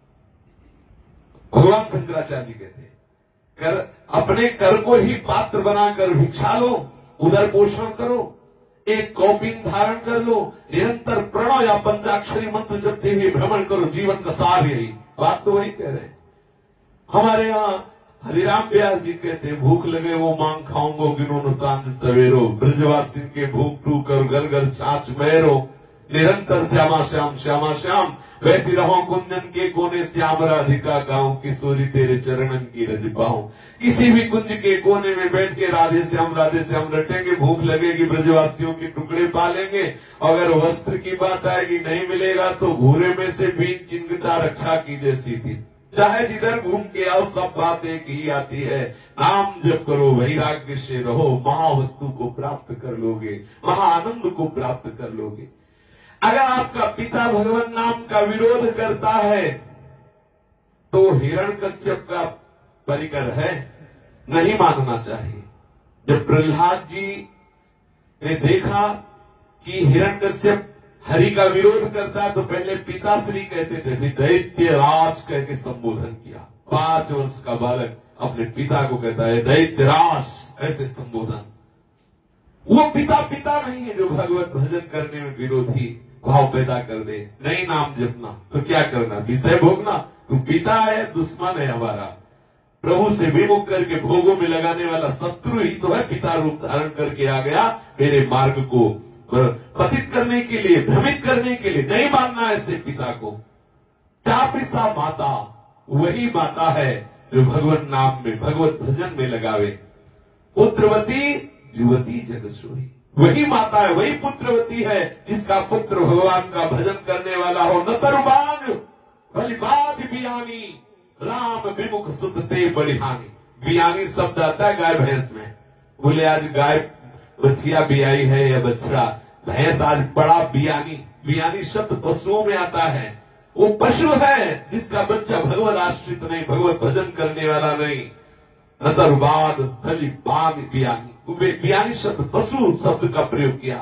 भगवान शंकराचार्य जी कहते हैं कर अपने कर को ही पात्र बनाकर भिक्षा लो, उदर पोषण करो, एक कौपिन धारण कर लो, निरंतर प्रणव या पंचाक्षरी मंत्र जपते हुए भ्रमण करो, जीवन का सार यही। बात तो वही कह रहे हैं। हमारे यहाँ हरिराम व्यास जी कहते भूख लगे वो मांग खाऊंगो गिनो सांझ सवेरो, ब्रजवासी के भूख टू कर घर घर छाछ मैरो, निरंतर श्यामा श्याम श्यामा श्याम वैसी रहो कुंजन के कोने श्याम राधिका गाऊं, किशोरी तेरे चरणन की रज पाऊं। किसी भी कुंज के कोने में बैठ के राधे श्याम राधे श्याम रटेंगे, भूख लगेगी ब्रजवासियों के टुकड़े पालेंगे। अगर वस्त्र की बात आएगी नहीं मिलेगा तो घूरे में से बीच चिंगता रक्षा की जैसी थी। चाहे जिधर घूम के आओ सब बात एक ही आती है, नाम जप करो, वैराग्य से रहो, महावस्तु को प्राप्त कर लोगे, महाआनंद को प्राप्त कर लोगे। अगर आपका पिता भगवान नाम का विरोध करता है तो हिरण्यकश्यप का परिकर है, नहीं मानना चाहिए। जब प्रहलाद जी ने देखा कि हिरण्यकश्यप हरि का विरोध करता तो पहले पिताश्री कहते थे, दैत्य राज कह के संबोधन किया। पांच वर्ष का बालक अपने पिता को कहता है दैत्य राज, ऐसे संबोधन। वो पिता पिता नहीं है जो भगवत भजन करने में विरोधी भाव पैदा कर दे। नहीं नाम जपना तो क्या करना, विषय भोगना। तू पिता है, दुश्मन है हमारा, प्रभु से विमुख करके भोगों में लगाने वाला शत्रु ही तो है। पिता रूप धारण करके आ गया मेरे मार्ग को पतित करने के लिए, भ्रमित करने के लिए। नहीं मानना ऐसे पिता को। क्या पिता माता वही माता है जो भगवत नाम में, भगवत भजन में लगावे। पुत्रवती युवती जगसोई, वही माता है, वही पुत्रवती है जिसका पुत्र भगवान का भजन करने वाला हो। न तरुबाज बलिबाज बियानी, राम विमुख सुतते बड़िहानी। बियानी शब्द आता है गाय भैंस में। बोले आज गाय बछिया बियाई है या बछड़ा, भैंस आज बड़ा बियानी। बियानी शब्द पशुओं में आता है। वो पशु है जिसका बच्चा भगवत आश्रित नहीं, भगवत भजन करने वाला नहीं। नतरुबाद बलिबाज बियानी, बियानी शब्द पशु शब्द का प्रयोग किया।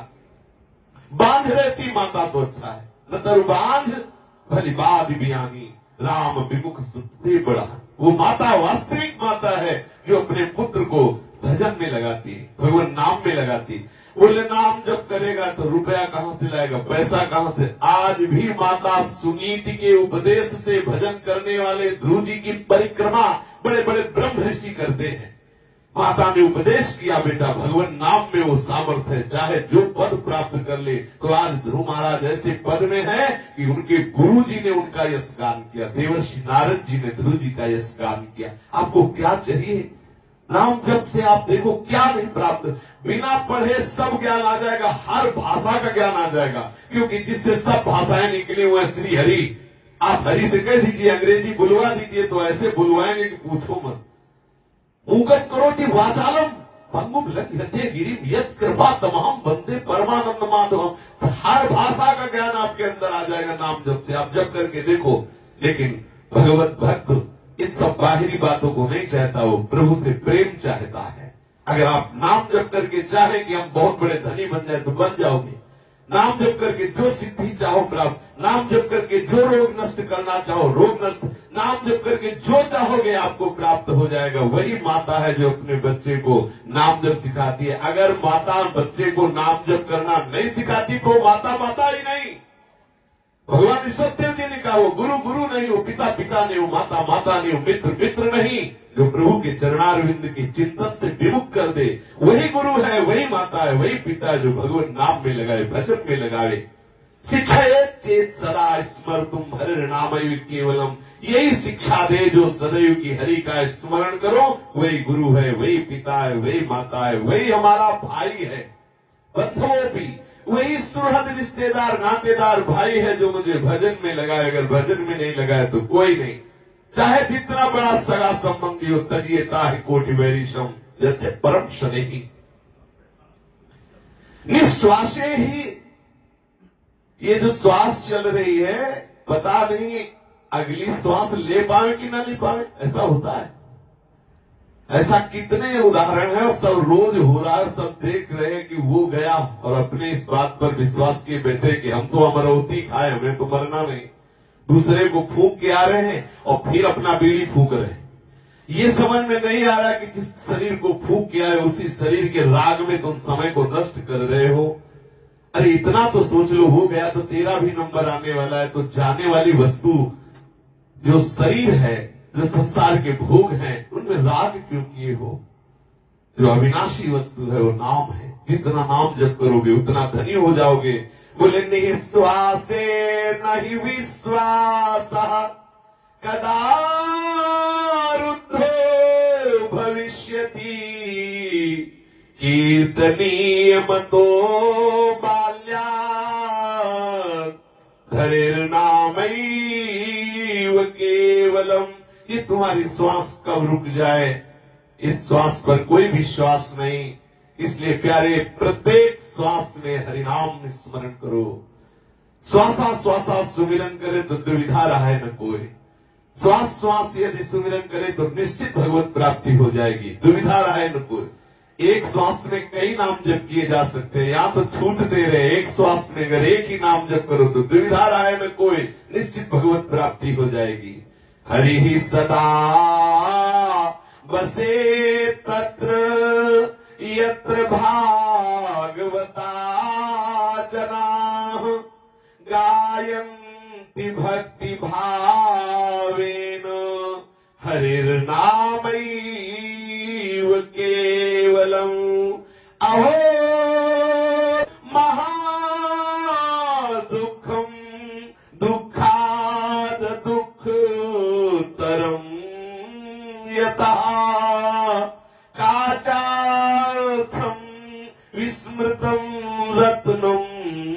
बांध रहती माता तो अच्छा है। नतरुबांध बलिबाज बियानी, राम विमुख सुतते बड़ा। वो माता वास्तविक माता है जो अपने पुत्र को भजन में लगाती है, भगवान नाम में लगाती है। बोले नाम जब करेगा तो रुपया कहाँ से लाएगा, पैसा कहाँ से। आज भी माता सुनीति के उपदेश से भजन करने वाले ध्रुव जी की परिक्रमा बड़े बड़े ब्रह्म ऋषि करते हैं। माता ने उपदेश किया बेटा भगवान नाम में वो सामर्थ्य है, चाहे जो पद प्राप्त कर ले। तो आज ध्रुव महाराज ऐसे पद में है कि उनके गुरु जी ने उनका यश गान किया, देवर्षि नारद जी ने ध्रुव जी का यश गान किया। आपको क्या चाहिए? नाम जब से आप देखो क्या नहीं प्राप्त। बिना पढ़े सब ज्ञान आ जाएगा, हर भाषा का ज्ञान आ जाएगा, क्योंकि जिससे सब भाषाएं निकली हुए श्री हरि। आप हरि से कह दीजिए अंग्रेजी बुलवा दीजिए तो ऐसे बुलवाएंगे कि पूछो मत। मूकत करोति वाचालम भंगुम लज्जते गिरिम यत् कृपा तमाम बंदे परमानंद माधवम। हर भाषा का ज्ञान आपके अंदर आ जाएगा नाम जब से। आप जब करके देखो। लेकिन भगवत भक्त इन सब बाहरी बातों को नहीं चाहता, वो प्रभु से प्रेम चाहता है। अगर आप नाम जप करके चाहे कि हम बहुत बड़े धनी बन जाए तो बन जाओगे। नाम जप करके जो सिद्धि चाहो प्राप्त, नाम जप करके जो रोग नष्ट करना चाहो रोग नष्ट, नाम जप करके जो चाहोगे आपको प्राप्त हो जाएगा। वही माता है जो अपने बच्चे को नाम जप सिखाती है। अगर माता बच्चे को नाम जप करना नहीं सिखाती तो माता माता ही नहीं। भगवान ईश्वर जी ने कहा वो गुरु गुरु नहीं हो, पिता पिता नहीं हो, माता माता नहीं हो, मित्र मित्र नहीं। जो प्रभु के चरणारविंद के चिंतन से विमुख कर दे वही गुरु है, वही माता है, वही पिता है जो भगवान नाम में लगाए, भजन में लगाए। शिक्षा चेत सदा स्मर तुम हरि नाम केवलम, यही शिक्षा दे जो सदैव की हरि का स्मरण करो। वही गुरु है, वही पिता है, वही माता है, वही हमारा भाई है। बंधुओं भी वही सुहृद रिश्तेदार नातेदार भाई है जो मुझे भजन में लगाए। अगर भजन में नहीं लगाए तो कोई नहीं, चाहे जितना बड़ा सगा संबंधी हो। तजिएता है कोटि वैरिशम जैसे परम शनि ही। निश्वासे ही ये जो श्वास चल रही है पता नहीं अगली श्वास ले पाए कि ना ले पाए, ऐसा होता है। ऐसा कितने उदाहरण है और सब रोज हो रहा है, सब देख रहे हैं कि वो गया और अपने इस बात पर विश्वास किए बैठे कि हम तो अमरौती खाए, हमें तो मरना नहीं। दूसरे को फूंक के आ रहे हैं और फिर अपना बीड़ी फूंक रहे हैं। ये समझ में नहीं आ रहा कि जिस शरीर को फूंक के आए उसी शरीर के राग में तुम समय को नष्ट कर रहे हो। अरे इतना तो सोच लो, हो गया तो तेरा भी नंबर आने वाला है। तो जाने वाली वस्तु जो शरीर है, जो संसार के भोग हैं, उनमें राग क्यों किए हो? जो अविनाशी वस्तु है वो नाम है। जितना नाम जप करोगे उतना धनी हो जाओगे। बोले निश्वासे नहीं विश्वास कदा रुद्धो भविष्यति, कीर्तनीय मतो बाल्यात् धरेर्नामैव केवलम। ये तुम्हारी श्वास कब रुक जाए, इस श्वास पर कोई विश्वास नहीं। इसलिए प्यारे प्रत्येक श्वास में हरिनाम स्मरण करो। श्वासा श्वासा सुमिरन करे तो दुविधा रहा है न कोई। श्वास श्वास यदि सुमिरन करे तो निश्चित भगवत प्राप्ति हो जाएगी। दुविधा रहे न कोई। एक श्वास में कई नाम जप किए जा सकते हैं, या तो छूटते रहे। एक श्वास में अगर एक ही नाम जप करो तो दुविधा रहे न कोई, निश्चित भगवत प्राप्ति हो जाएगी। हरि ही सदा बसे तत्र यत्र भागवता जनाः गायन्ति भक्ति भावेन हरिर्नामैव केवलम्। अहो महादुःखम् दुःखाद दुःखतरम् यतः काचार्थम् विस्मृतम् रत्नम्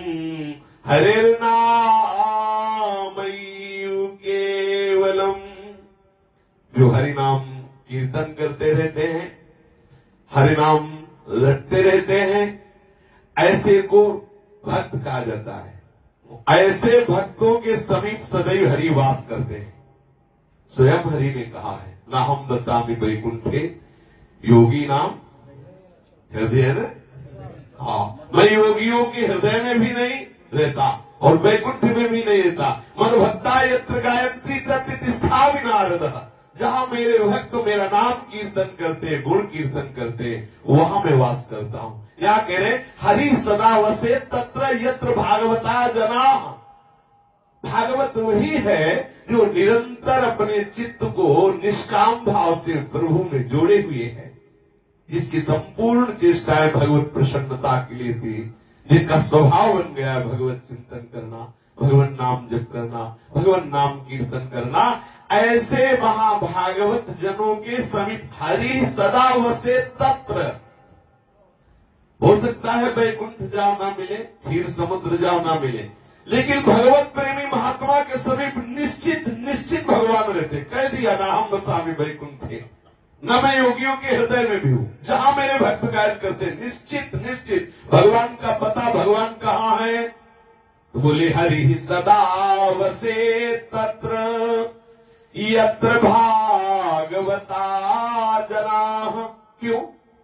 हरिर्नामैव केवलम्। जो हरिनाम कीर्तन करते रहते हैं, हरिनाम रटते रहते हैं, ऐसे को भक्त कहा जाता है। ऐसे भक्तों के समीप सदैव हरि वास करते हैं। स्वयं हरि ने कहा है, ना हम दत्तामि वैकुंठे योगी नाम हृदय न। हाँ, मैं योगियों के हृदय में भी नहीं रहता और वैकुंठ में भी नहीं रहता। मन भक्ता यत्र गायत्री तत्र तिष्ठा विनारद। जहाँ मेरे भक्त मेरा नाम कीर्तन करते, गुण कीर्तन करते, वहाँ मैं वास करता हूँ। क्या कह रहे? हरि सदा वसे तत्र यत्र भागवता जना। भागवत वही है जो निरंतर अपने चित्त को निष्काम भाव से प्रभु में जोड़े हुए है, जिसकी संपूर्ण चेष्टाएं भगवत प्रसन्नता के लिए थी, जिसका स्वभाव बन गया भगवत चिंतन करना, भगवान नाम जप करना, भगवान नाम कीर्तन करना। ऐसे महाभागवत जनों के समीप हरि सदा वसे तत्र। हो सकता है वैकुंठ जाओ ना मिले, क्षीर समुद्र जाओ ना मिले, लेकिन भगवत प्रेमी महात्मा के समीप निश्चित निश्चित भगवान रहते। कह दिया ना हम बसामी वैकुंठे, न मैं योगियों के हृदय में भी हूँ। जहाँ मेरे भक्त गायन करते निश्चित निश्चित भगवान का पता, भगवान कहाँ है? बोले हरि सदा वसे तत्र यत्र भागवता जनाः। क्यों?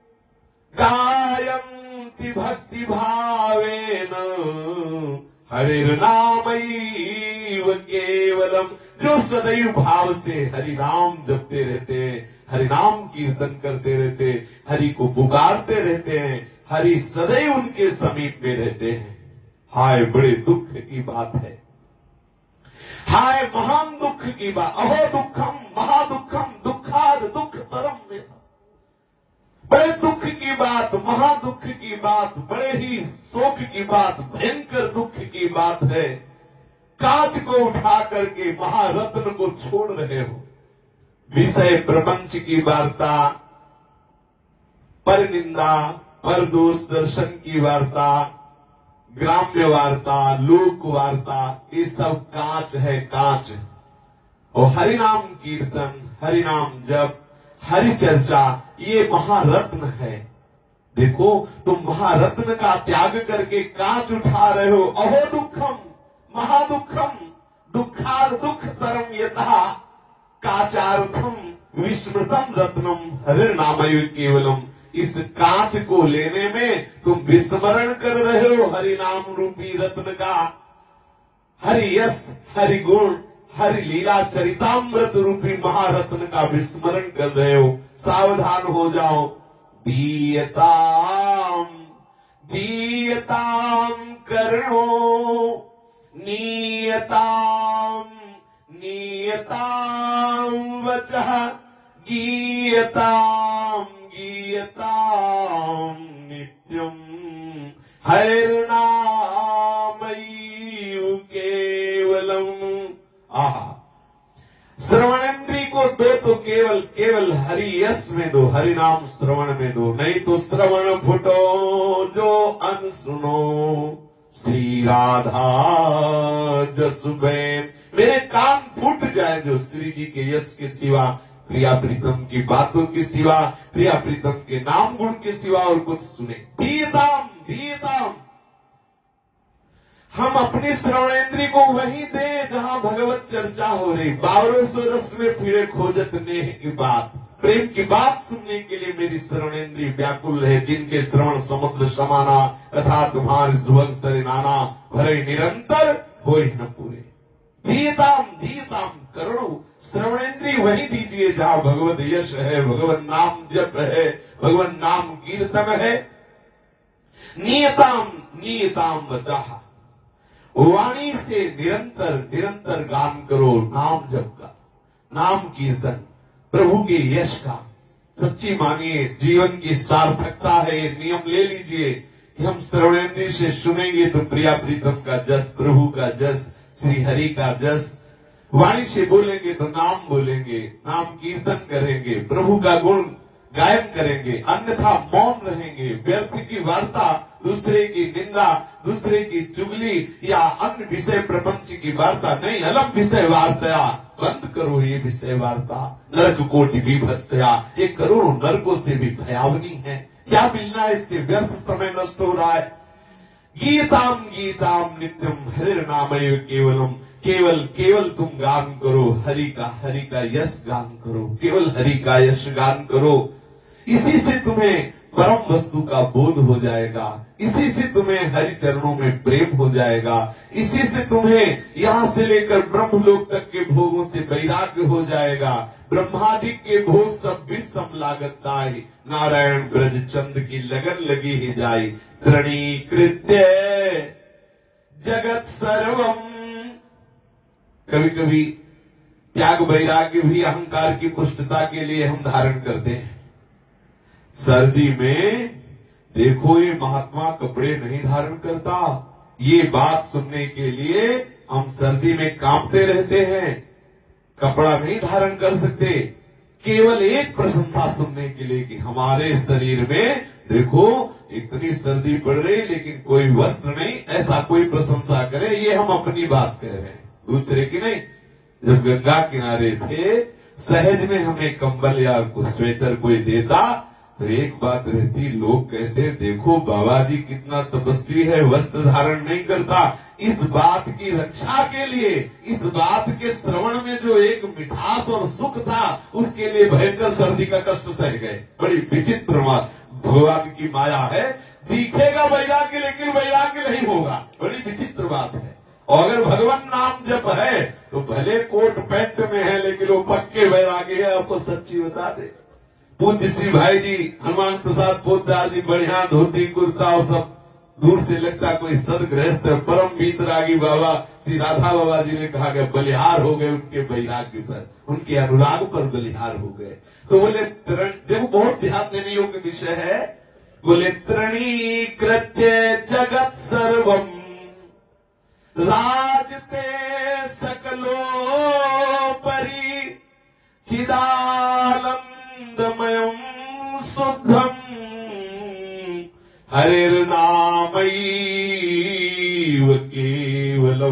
गायन्ति भक्ति भावेन हरिर्नामैव केवलम्। जो सदैव भाव से हरि नाम जपते रहते हैं, हरि नाम कीर्तन करते रहते, हरि को पुकारते रहते हैं, हरि सदैव उनके समीप में रहते हैं। हाय बड़े दुख की बात है, हाय महान दुख की बात। अहो दुखम महादुखम दुखाद दुख तरम में। बड़े दुख की बात, महादुख की बात, बड़े ही शोक की बात, भयंकर दुख की बात है। कांच को उठा करके महारत्न को छोड़ रहे हो। विषय प्रपंच की वार्ता, पर निंदा, पर दोष दर्शन की वार्ता, ग्राम्य वार्ता, लोक वार्ता, ये सब कांच है, कांच। और हरिनाम कीर्तन, हरिनाम जप, हरि चर्चा, ये महारत्न है। देखो तुम महारत्न का त्याग करके कांच उठा रहे हो। अहो दुखम महादुखम दुखार दुख तरम यथा काचार्थम विस्मृतम रत्नम हरिर्नामैव केवलम। इस कांच को लेने में तुम विस्मरण कर रहे हो हरि नाम रूपी रत्न का। हरि यश, हरि गुण, हरि लीला चरितामृत रूपी महारत्न का विस्मरण कर रहे हो। सावधान हो जाओ। दीयताम दीयताम करणो नीयताम नीयताम वचः गीयताम गीयताम नित्यम हरिर्नामैव केवलम्। आहा, श्रवणेन्द्री को दो तो केवल केवल हरि यश में दो, हरि नाम श्रवण में दो, नहीं तो श्रवण फुटो जो अन सुनो श्री राधा जसुबैन। मेरे कान फूट जाए जो श्री जी के यश के सिवा, प्रिया प्रीतम की बातों के सिवा, प्रिया प्रीतम के नाम गुण के सिवा और कुछ सुने। धीयताम धीयताम हम अपनी श्रवणेन्द्रिय को वहीं दें जहाँ भगवत चर्चा हो रही। बावरों सौ रस में फिरे खोजत नेह की बात, प्रेम की बात सुनने के लिए मेरी श्रवणेन्द्रिय व्याकुल है। जिनके श्रवण समुद्र समाना, कथा तुम्हारी ध्रुवन सरिनाना, भरे निरंतर होई न पूरे। धीयताम धीयताम करुण श्रवणेन्द्रिय वही दीजिए जहाँ भगवत यश है, भगवत नाम जप है, भगवत नाम कीर्तन है। नियताम नियताम वचाह, वाणी से निरंतर निरंतर गान करो नाम जप का, नाम कीर्तन, प्रभु के यश का। सच्ची मानिए, जीवन की सार्थकता है। ये नियम ले लीजिए कि हम श्रवणेन्द्रिय से सुनेंगे तो प्रिया प्रीतम का जस, प्रभु का जस, श्री हरि का जस। वाणी से बोलेंगे तो नाम बोलेंगे, नाम कीर्तन करेंगे, प्रभु का गुण गायन करेंगे, अन्यथा मौन रहेंगे। व्यर्थ की वार्ता, दूसरे की निंदा, दूसरे की चुगली या अन्य विषय प्रपंच की वार्ता नहीं, अलग विषय वार्ता बंद करो। ये विषय वार्ता नरक कोटि विभत्या, ये करोड़ों नरकों से भी भयावनी है। क्या मिलना है इससे? व्यर्थ समय नष्ट हो रहा है। गीताम गीताम नित्यम हरिर नामैव केवलम, केवल केवल तुम गान करो हरि का, हरि का यश गान करो, केवल हरि का यश गान करो। इसी से तुम्हें परम वस्तु का बोध हो जाएगा, इसी से तुम्हें हरि चरणों में प्रेम हो जाएगा, इसी से तुम्हें यहाँ से लेकर ब्रह्मलोक तक के भोगों से वैराग्य हो जाएगा। ब्रह्मादि के भोग सब विषम लागत दाई, नारायण ब्रज चंद की लगन लगी ही जाई। तृणीकृत्य जगत सर्वम। कभी कभी त्याग वैराग्य भी अहंकार की पुष्टता के लिए हम धारण करते हैं। सर्दी में देखो ये महात्मा कपड़े नहीं धारण करता, ये बात सुनने के लिए हम सर्दी में कांपते रहते हैं, कपड़ा नहीं धारण कर सकते, केवल एक प्रशंसा सुनने के लिए कि हमारे शरीर में देखो इतनी सर्दी पड़ रही लेकिन कोई वस्त्र नहीं, ऐसा कोई प्रशंसा करे। ये हम अपनी बात कह रहे हैं, दूसरे की नहीं। जब गंगा किनारे थे, सहज में हमें कंबल या स्वेटर कोई देता तो एक बात रहती, लोग कहते देखो बाबा जी कितना तपस्वी है, वस्त्र धारण नहीं करता। इस बात की रक्षा के लिए, इस बात के श्रवण में जो एक मिठास और सुख था, उसके लिए भयंकर सर्दी का कष्ट सह गए। बड़ी विचित्र बात भगवान की माया है। दिखेगा वैराग्य लेकिन वैराग्य नहीं होगा, बड़ी विचित्र बात है। और अगर भगवान नाम जप है तो भले कोट पैंट में है लेकिन वो पक्के वैराग्य है। आपको सच्ची बता दे, पूज्य श्री भाई जी हनुमान प्रसाद पोद्दार जी बढ़िया धोती कुर्ता और सब, दूर से लगता कोई सदगृहस्थ परम वीतरागी बाबा श्री राधा बाबा जी ने कहा कि बलिहार हो गए उनके वैराग्य पर, उनके अनुराग पर बलिहार हो गए। तो बोले देखो बहुत ध्यान देने योग्य विषय है। बोले तृणीकृत्य जगत सर्वम राजते सकलो परि चिदानंदमयम् शुद्धम हरिर्नामैव केवलम।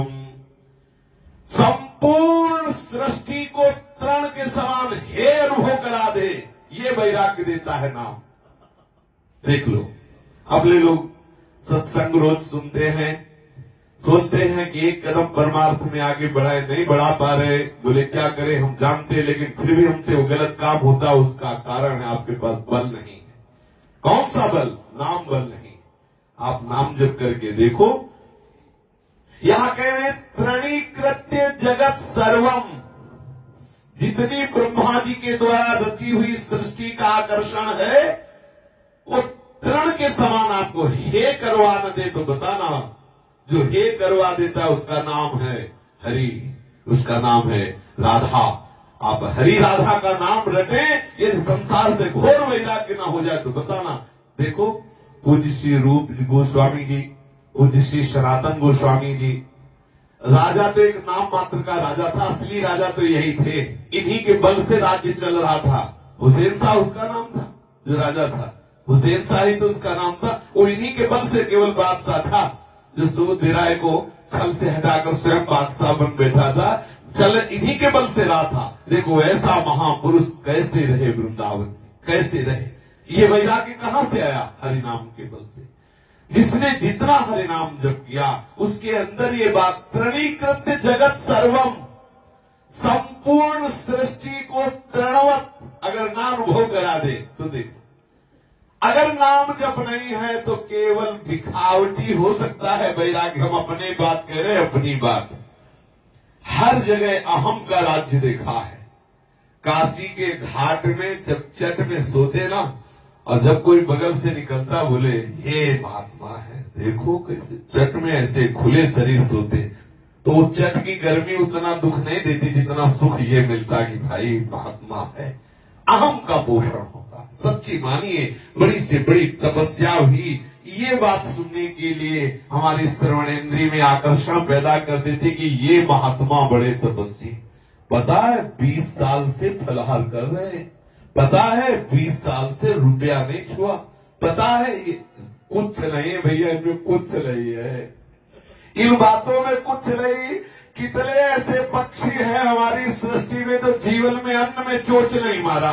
संपूर्ण सृष्टि को तृण के समान हे अनुभव करा दे, ये वैराग्य देता है नाम। देख लो, अपने लोग सत्संग रोज सुनते हैं, सोचते हैं कि एक कदम परमार्थ में आगे बढ़ाए, नहीं बढ़ा पा रहे। बोले क्या करें, हम जानते हैं लेकिन फिर भी हमसे वो गलत काम होता, उसका कारण है आपके पास बल नहीं है। कौन सा बल? नाम बल नहीं। आप नाम जप करके देखो। यहाँ कह रहे तृणीकृत्य जगत सर्वम, जितनी ब्रह्मा जी के द्वारा रची हुई सृष्टि का आकर्षण है वो तृण के समान आपको हे करवा न दे तो बताना। जो हे करवा देता है उसका नाम है हरि, उसका नाम है राधा। आप हरि राधा का नाम रटे, यदि संसार से घोर वैराग्य न हो जाए तो बताना। देखो पूज्य श्री रूप गोस्वामी जी, पूज्य श्री सनातन गोस्वामी जी, राजा तो एक नाम मात्र का राजा था, असली राजा तो यही थे। इन्हीं के बल से राज्य चल रहा था। हुसैन शाह उसका नाम था जो राजा था, हुसैन शाह ही तो उसका नाम था। वो इन्हीं के बल से केवल बादशाह था, जो सूद राय को छल से हटाकर स्वयं बादशाह बन बैठा था। चल इन्हीं के बल से रहा था। देखो ऐसा महापुरुष कैसे रहे वृंदावन, कैसे रहे। ये वैराग्य कहाँ से आया? हरि नाम के बल से। जिसने जितना हरि नाम जप किया उसके अंदर ये बात, तृणीकृत्य जगत सर्वम, संपूर्ण सृष्टि को तृणवत अगर नाम अनुभव करा दे तो देखो, अगर नाम जप नहीं है तो केवल दिखावटी हो सकता है वैराग्य। हम अपने बात कह रहे हैं, अपनी बात। हर जगह अहम का राज्य देखा है। काशी के घाट में जब चट में सोते ना, और जब कोई बगल से निकलता बोले ये महात्मा है, देखो कैसे चट में ऐसे खुले शरीर सोते, तो वो चट की गर्मी उतना दुख नहीं देती जितना सुख ये मिलता कि भाई महात्मा है। अहम का पोषण होता। सच्ची मानिए, बड़ी से बड़ी तपस्या हुई, ये बात सुनने के लिए हमारी श्रवणेन्द्रिय में आकर्षण पैदा कर देते कि ये महात्मा बड़े तपस्वी। पता है बीस साल से फलाहार कर रहे हैं, पता है बीस साल से रुपया नहीं छुआ, पता है ये कुछ नहीं है भैया, इनमें कुछ नहीं है, इन बातों में कुछ नहीं। कितने ऐसे पक्षी हैं हमारी सृष्टि में तो जीवन में अन्न में चोट नहीं मारा,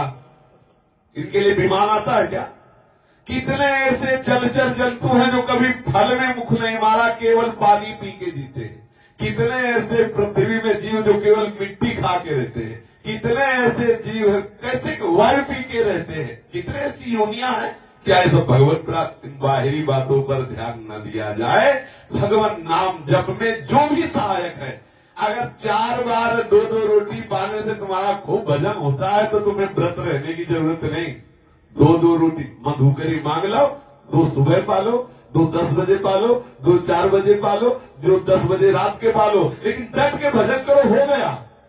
इनके लिए विमान आता है क्या? कितने ऐसे जलचर जंतु हैं जो कभी फल में मुख नहीं मारा, केवल पानी पी के जीते हैं। कितने ऐसे पृथ्वी में जीव जो केवल मिट्टी खा के रहते हैं। कितने ऐसे जीव हैं कैसे वायु पी के रहते हैं। कितने ऐसी योनियां हैं। क्या ये सब भगवत प्राप्त बाहरी बातों पर ध्यान न दिया जाए, भगवान नाम जप में जो भी सहायक है। अगर चार बार दो दो रोटी पाने से तुम्हारा खूब भजन होता है तो तुम्हें व्रत रहने की जरूरत नहीं। दो दो रोटी मधुकरी मांग लो, दो सुबह पालो, दो दस बजे पालो, दो चार बजे पालो, जो दस बजे रात के पालो, लेकिन डट के भजन करो, हो गया।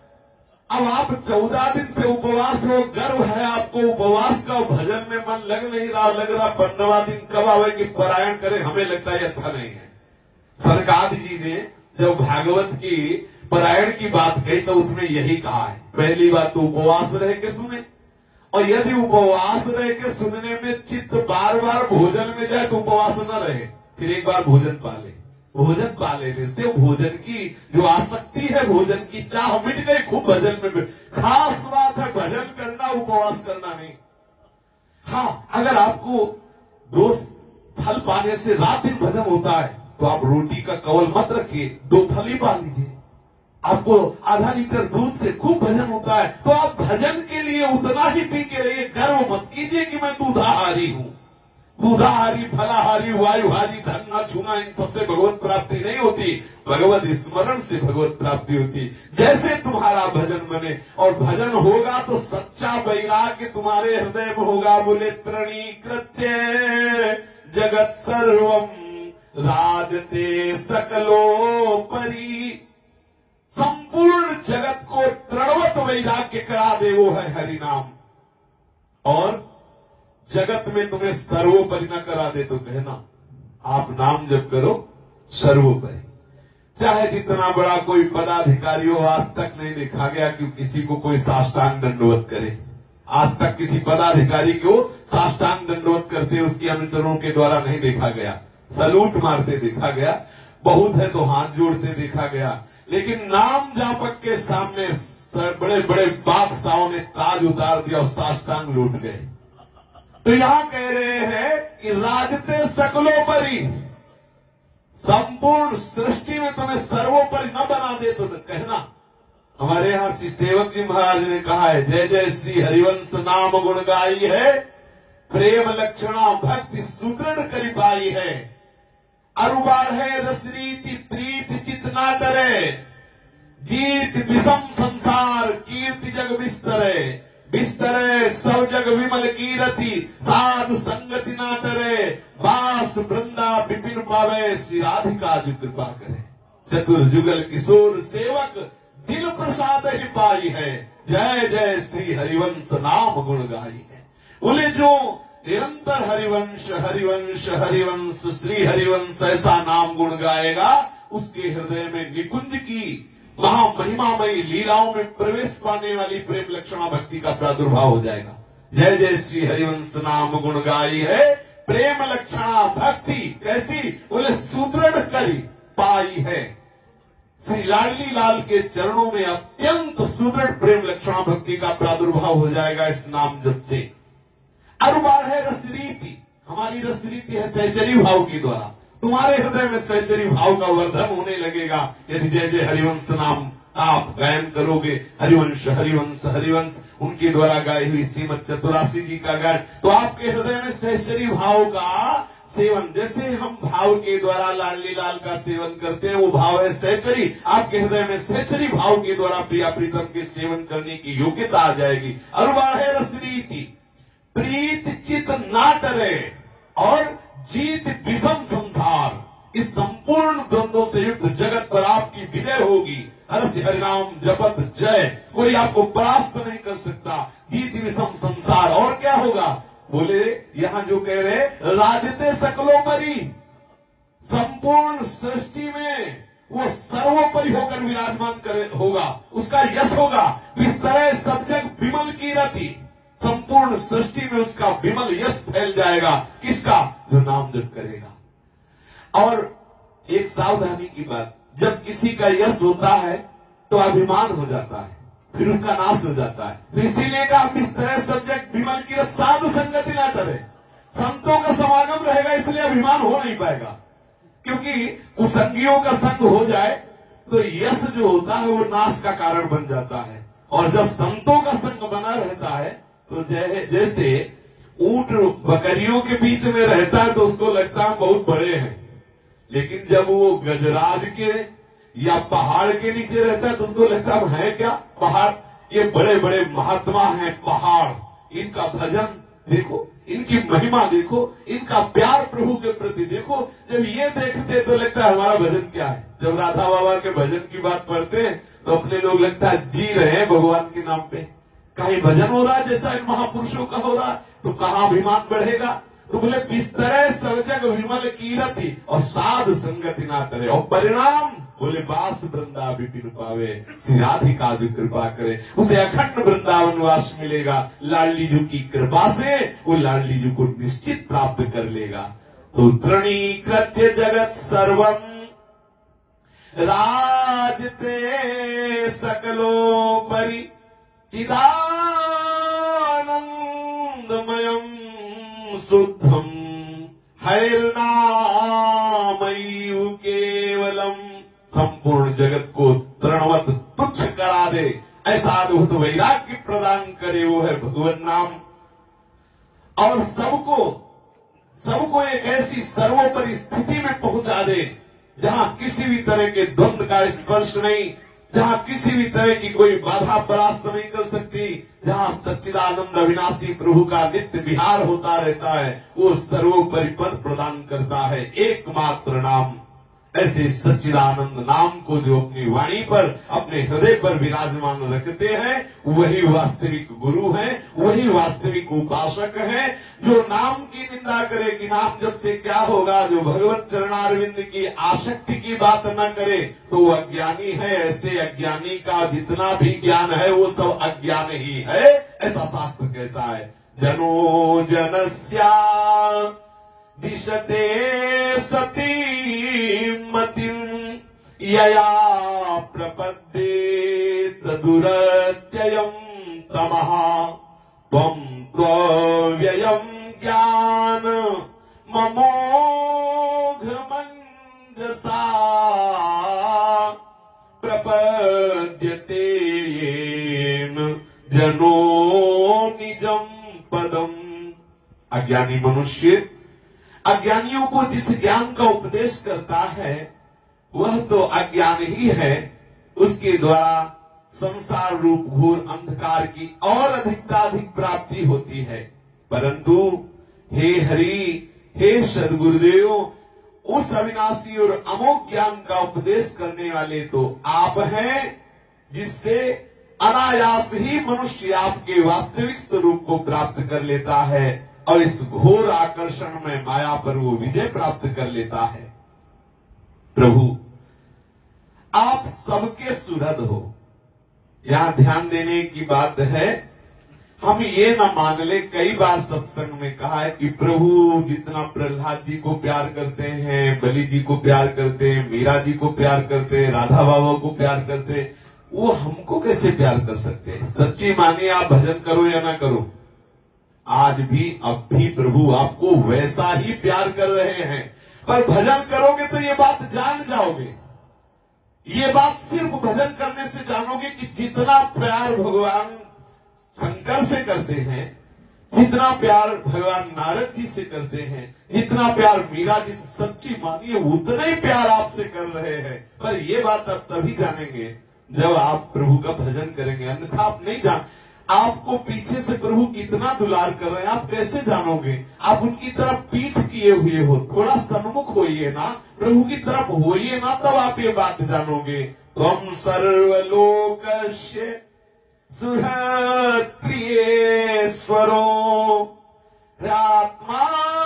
अब आप चौदह दिन से उपवास हो, गर्व है आपको उपवास का, भजन में मन लग नहीं रहा, लग रहा पंद्रहवा दिन कब आवे कि पारायण करे, हमें लगता है अच्छा नहीं है। सरकार जी ने जब भागवत की पारायण की बात कही तो उसमें यही कहा है, पहली बात तो उपवास रह के सुने, और यदि उपवास रह के सुनने में चित्त बार बार भोजन में जाए तो उपवास न रहे, फिर एक बार भोजन पाले। भोजन पा लेने से भोजन की जो आसक्ति है, भोजन की चाह मिट गई, खूब भजन में। खास बात है भजन करना, उपवास करना नहीं। हाँ, अगर आपको दो फल पाने से रात दिन भजन होता है तो आप रोटी का कवल मत रखिए, दो फल ही पा लीजिए। आपको आधा लीटर दूध से खूब भजन होता है तो आप भजन के लिए उतना ही पी के रहिए। गर्व मत कीजिए कि मैं दूधाहारी हूँ। दूधाहारी, फलाहारी, वायुहारी, धन न छूना, इन सबसे भगवत प्राप्ति नहीं होती। भगवत स्मरण से भगवत प्राप्ति होती। जैसे तुम्हारा भजन बने, और भजन होगा तो सच्चा वैराग्य तुम्हारे हृदय में होगा। बोले तृणीकृत्य जगत सर्वम राजते सकलोपरि, संपूर्ण जगत को तृणवत वैराग्य करा दे वो है हरि नाम। और जगत में तुम्हें सर्वोपरि न करा दे तो कहना आप नाम जप करो सर्वोपरि। चाहे जितना बड़ा कोई पदाधिकारी हो, आज तक नहीं देखा गया कि किसी को कोई साष्टांग दंडवत करे। आज तक किसी पदाधिकारी को साष्टांग दंडवत करते उसके अनुचरों के द्वारा नहीं देखा गया। सलूट मारते देखा गया, बहुत है तो हाथ जोड़ते देखा गया, लेकिन नाम जापक के सामने बड़े बड़े बादशाहों ने ताज उतार दिया और साष्टांग लूट गए। तो यहाँ कह रहे हैं कि राजते सकलोपरि, संपूर्ण सृष्टि में तुम्हें सर्वोपरि न बना दे तो कहना। हमारे यहाँ श्री सेवक जी महाराज ने कहा है, जय जय श्री हरिवंश नाम गुण गाई है, प्रेम लक्षणा भक्ति सुदृढ़ करी पाई है। अरुबार है रसरीति प्रीत चितना डरे, जीत विषम संसार कीर्ति जग विस्तरे, बिस्तरे सब जग विमल कीरति, साधु संगति ना करे, बास वृंदा विपिन पावे, श्री राधिका जी कृपा करे। चतुर्जुगल किशोर सेवक दिल प्रसाद ही पाई है, जय जय श्री हरिवंश नाम गुण गाई है। बोले जो निरंतर हरिवंश हरिवंश हरिवंश श्री हरिवंश ऐसा नाम गुण गाएगा, उसके हृदय में निकुंज की महामहिमामयी लीलाओं में प्रवेश पाने वाली प्रेम लक्षणा भक्ति का प्रादुर्भाव हो जाएगा। जय जय श्री हरिवंश नाम गुण गाई है, प्रेम लक्षणा भक्ति कैसी? बोले सुदृढ़ करी पाई है। श्री लाडली लाल के चरणों में अत्यंत सुदृढ़ प्रेम लक्षणा भक्ति का प्रादुर्भाव हो जाएगा इस नाम जप से। अरुबार है रसरीति, हमारी रसनीति है सहचरी भाव के द्वारा। तुम्हारे हृदय में सहचरी भाव का वर्धन होने लगेगा यदि जैसे हरिवंश नाम आप गायन करोगे। हरिवंश हरिवंश हरिवंश उनके द्वारा गाई हुई श्रीमद चतुरासी जी का गायन, तो आपके हृदय में सहचरी भाव का सेवन, जैसे हम भाव के द्वारा लाडली लाल का सेवन करते हैं वो भाव है सहचरी। आपके हृदय में सहचरी भाव के द्वारा प्रिया प्रीतम के सेवन करने की योग्यता आ जाएगी। अरुबाहे रसनीति प्रीत चित ना टरे और जीत विषम संसार, इस संपूर्ण द्वंद्वों से युक्त जगत पर आपकी विजय होगी। हरस हरिनाम जपत जय, कोई आपको परास्त नहीं कर सकता। जीत विषम संसार, और क्या होगा बोले यहाँ जो कह रहे राजते सकलों परी, संपूर्ण सृष्टि में वो सर्वोपरि होकर विराजमान करे होगा, उसका यश होगा। इस तरह सब जग विमल की रति, संपूर्ण सृष्टि में उसका विमल यश फैल जाएगा। किसका? जो नाम जप करेगा। और एक सावधानी की बात, जब किसी का यश होता है तो अभिमान हो जाता है, फिर उसका नाश हो जाता है। तो इसीलिए का इस तरह सब्जेक्ट विमल की साधु संगति ना करे, संतों का समागम रहेगा, इसलिए अभिमान हो नहीं पाएगा। क्योंकि कुसंगियों का संग हो जाए तो यश जो होता है वो नाश का कारण बन जाता है। और जब संतों का संग बना रहता है तो जैसे ऊंट बकरियों के बीच में रहता है तो उसको लगता है बहुत बड़े हैं, लेकिन जब वो गजराज के या पहाड़ के नीचे रहता है तो उसको लगता है क्या पहाड़, ये बड़े बड़े महात्मा हैं पहाड़, इनका भजन देखो, इनकी महिमा देखो, इनका प्यार प्रभु के प्रति देखो। जब ये देखते तो लगता है हमारा भजन क्या है। जब राधा बाबा के भजन की बात पढ़ते हैं तो अपने लोग लगता है जी रहे हैं भगवान के नाम पे, कहीं भजन हो रहा है जैसा इन महापुरुषों का हो रहा है, तो कहाँ अभिमान बढ़ेगा। तो बोले इस तरह सब जग विमल कीरति और साध संगति ना करे, और परिणाम बोले बास वृंदा विपिन पावे, राधिका जो कृपा करे उसे अखंड वृंदावन वास मिलेगा। लाडली जी की कृपा से वो लाडली जी को निश्चित प्राप्त कर लेगा। तो तृणीकृत्य जगत सर्वम राजते सकलो परि चिदानंदमयम शुद्धम हरिर्नामयु केवलम, संपूर्ण जगत को तृणवत तुच्छ करा दे, ऐसा अद्भुत वैराग्य प्रदान करे वो है भगवत नाम। और सबको सबको एक ऐसी सर्वोपरि स्थिति में पहुंचा दे जहाँ किसी भी तरह के द्वंद्व का स्पर्श नहीं, जहाँ किसी भी तरह की कोई बाधा परास्त नहीं कर सकती, जहाँ सच्चिदानंद अविनाशी प्रभु का नित्य विहार होता रहता है, वो सर्वोपरि पद प्रदान करता है एकमात्र नाम। ऐसे सच्चिदानंद नाम को जो अपनी वाणी पर अपने हृदय पर विराजमान रखते हैं वही वास्तविक गुरु हैं, वही वास्तविक उपासक हैं। जो नाम की निंदा करे कि नाम जब से क्या होगा, जो भगवत चरणारविंद की आसक्ति की बात न करे तो वो अज्ञानी है। ऐसे अज्ञानी का जितना भी ज्ञान है वो सब अज्ञान ही है, ऐसा शास्त्र कहता है। जनो जनस्या दिशते सती मतिम यया प्रपद्ये तदुरत्ययं तमः त्वं त्वव्ययं ज्ञान ममोघ मंजसा प्रपद्यते येन जनो निजं पदम। अज्ञानी मनुष्य अज्ञानियों को जिस ज्ञान का उपदेश करता है वह तो अज्ञान ही है, उसके द्वारा संसार रूप घोर अंधकार की और अधिकाधिक प्राप्ति होती है। परंतु हे हरि, हे सद्गुरुदेव, उस अविनाशी और अमोघ ज्ञान का उपदेश करने वाले तो आप हैं, जिससे अनायास ही मनुष्य आपके वास्तविक स्वरूप को प्राप्त कर लेता है और इस घोर आकर्षण में माया पर वो विजय प्राप्त कर लेता है। प्रभु आप सबके सुहृद हो। यहाँ ध्यान देने की बात है, हम ये न मान ले, कई बार सत्संग में कहा है कि प्रभु जितना प्रहलाद जी को प्यार करते हैं, बलि जी को प्यार करते हैं, मीरा जी को प्यार करते हैं, राधा बाबा को प्यार करते हैं, वो हमको कैसे प्यार कर सकते हैं। सच्ची मानिए, आप भजन करो या ना करो, आज भी अब भी प्रभु आपको वैसा ही प्यार कर रहे हैं। पर भजन करोगे तो ये बात जान जाओगे, ये बात सिर्फ भजन करने से जानोगे कि जितना प्यार भगवान शंकर से करते हैं, जितना प्यार भगवान नारद जी से करते हैं, जितना प्यार मीरा जी सच्ची मानिए उतना ही प्यार आपसे कर रहे हैं। पर ये बात आप तभी जानेंगे जब आप प्रभु का भजन करेंगे, अन्यथा आप नहीं जान। आपको पीछे से प्रभु कितना दुलार कर रहे हैं आप कैसे जानोगे? आप उनकी तरफ पीठ किए हुए हो, थोड़ा सन्मुख होइए ना, प्रभु की तरफ होइए ना, तब आप ये बात जानोगे। त्वं सर्वलोकस्य सुहृत्प्रियेश्वरो आत्मा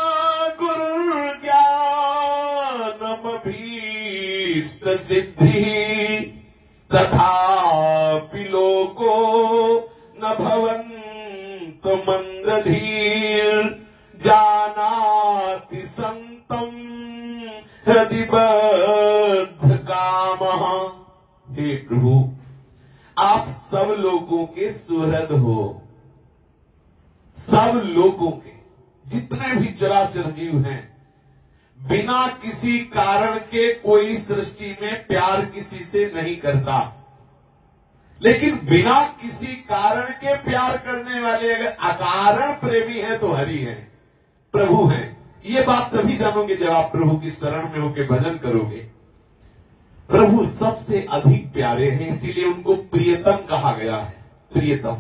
गुरुर्ज्ञानमभीष्ट सिद्धिः तथापि लोको न भवन्तु मंदधीर् जानाति संतं हृदि बद्ध कामः। हे प्रभु, आप सब लोगों के सुहृद हो, सब लोगों के जितने भी चराचर जीव हैं, बिना किसी कारण के कोई सृष्टि में प्यार किसी से नहीं करता, लेकिन बिना किसी कारण के प्यार करने वाले अगर अकारण प्रेमी है तो हरि है, प्रभु है। ये बात तभी जानोगे जब आप प्रभु की शरण में होकर भजन करोगे। प्रभु सबसे अधिक प्यारे हैं, इसीलिए उनको प्रियतम कहा गया है। प्रियतम,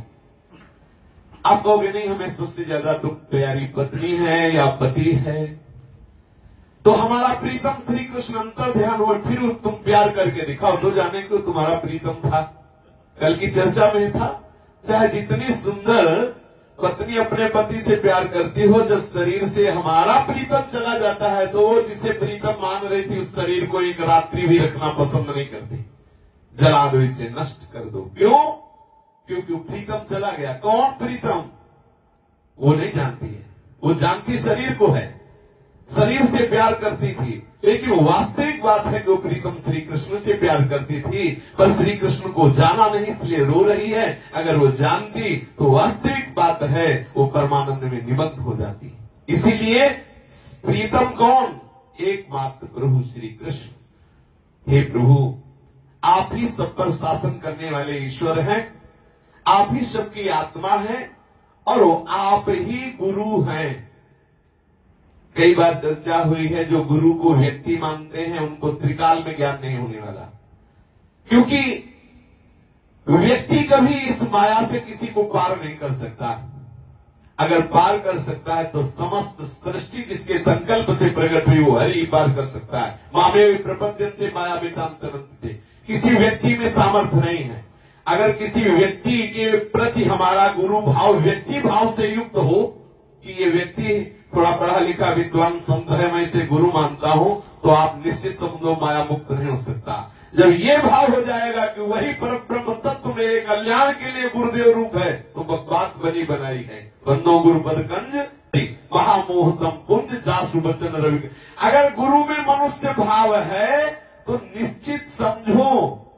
आप कहोगे नहीं हमें सबसे ज्यादा तो प्यारी पत्नी है या पति है, तो हमारा प्रीतम श्री कृष्ण अंतर ध्यान हुआ, फिर तुम प्यार करके दिखाओ तो जाने को तुम्हारा प्रीतम था। कल की चर्चा में था, चाहे जितनी सुंदर पत्नी अपने पति से प्यार करती हो, जब शरीर से हमारा प्रीतम चला जाता है तो वो जिसे प्रीतम मान रही थी उस शरीर को एक रात्रि भी रखना पसंद नहीं करती, जला दो, इसे नष्ट कर दो। क्यों? क्योंकि प्रीतम चला गया। कौन प्रीतम? वो नहीं जानती है, वो जानती शरीर को है, शरीर से प्यार करती थी, लेकिन वास्तविक बात है कि वो प्रीतम श्री कृष्ण से प्यार करती थी, पर श्री कृष्ण को जाना नहीं इसलिए रो रही है। अगर वो जानती तो वास्तविक बात है वो परमानंद में निमग्न हो जाती। इसीलिए प्रीतम कौन? एकमात्र प्रभु श्री कृष्ण। हे प्रभु, आप ही सब पर शासन करने वाले ईश्वर हैं, आप ही सबकी आत्मा है और वो आप ही गुरु हैं। कई बार चर्चा हुई है, जो गुरु को व्यक्ति मानते हैं उनको त्रिकाल में ज्ञान नहीं होने वाला, क्योंकि व्यक्ति कभी इस माया से किसी को पार नहीं कर सकता। अगर पार कर सकता है तो समस्त सृष्टि जिसके संकल्प से प्रकट हुई वो हरि पार कर सकता है। मामे प्रपंच से माया वेदांतरंते, किसी व्यक्ति में सामर्थ्य नहीं है। अगर किसी व्यक्ति के प्रति हमारा गुरु भाव व्यक्ति भाव से युक्त हो कि ये व्यक्ति थोड़ा पढ़ा लिखा विद्वान संत है, मैं इसे गुरु मानता हूँ, तो आप निश्चित समझो माया मुक्त नहीं हो सकता। जब ये भाव हो जाएगा कि वही परम ब्रह्म तत्व मेरे कल्याण के लिए गुरुदेव रूप है, तो बात बनी बनाई है। बंदो गुरुपद कंज महामोहतम पुंज जासु बचन रवि। अगर गुरु में मनुष्य भाव है तो निश्चित समझो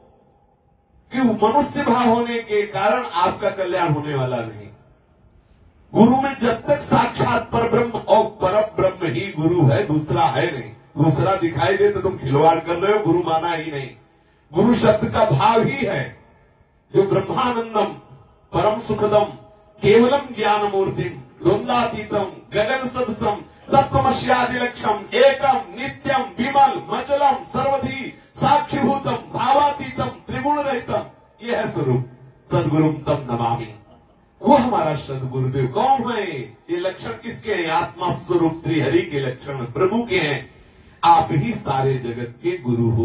कि मनुष्य भाव होने के कारण आपका कल्याण होने वाला नहीं। गुरु में जब तक साक्षात पर ब्रह्म और पर ब्रह्म ही गुरु है, दूसरा है नहीं। दूसरा दिखाई दे तो तुम खिलवाड़ कर रहे हो, गुरु माना ही नहीं। गुरु शब्द का भाव ही है जो ब्रह्मानंदम परम सुखदम केवलम ज्ञान मूर्तिम द्वंद्वातीतम गगन सदसम तत्वमस्यादिलक्षम एकम नित्यम विमल मचलम सर्वधि साक्षीभूतम भावातीतम त्रिगुण रहितम, ये है स्वरूप। सदगुरुम तम नमामि, वो हमारा सदगुरुदेव। कौन है? ये लक्षण किसके हैं? आत्मा स्वरूप श्री हरि के लक्षण प्रभु के हैं। आप ही सारे जगत के गुरु हो।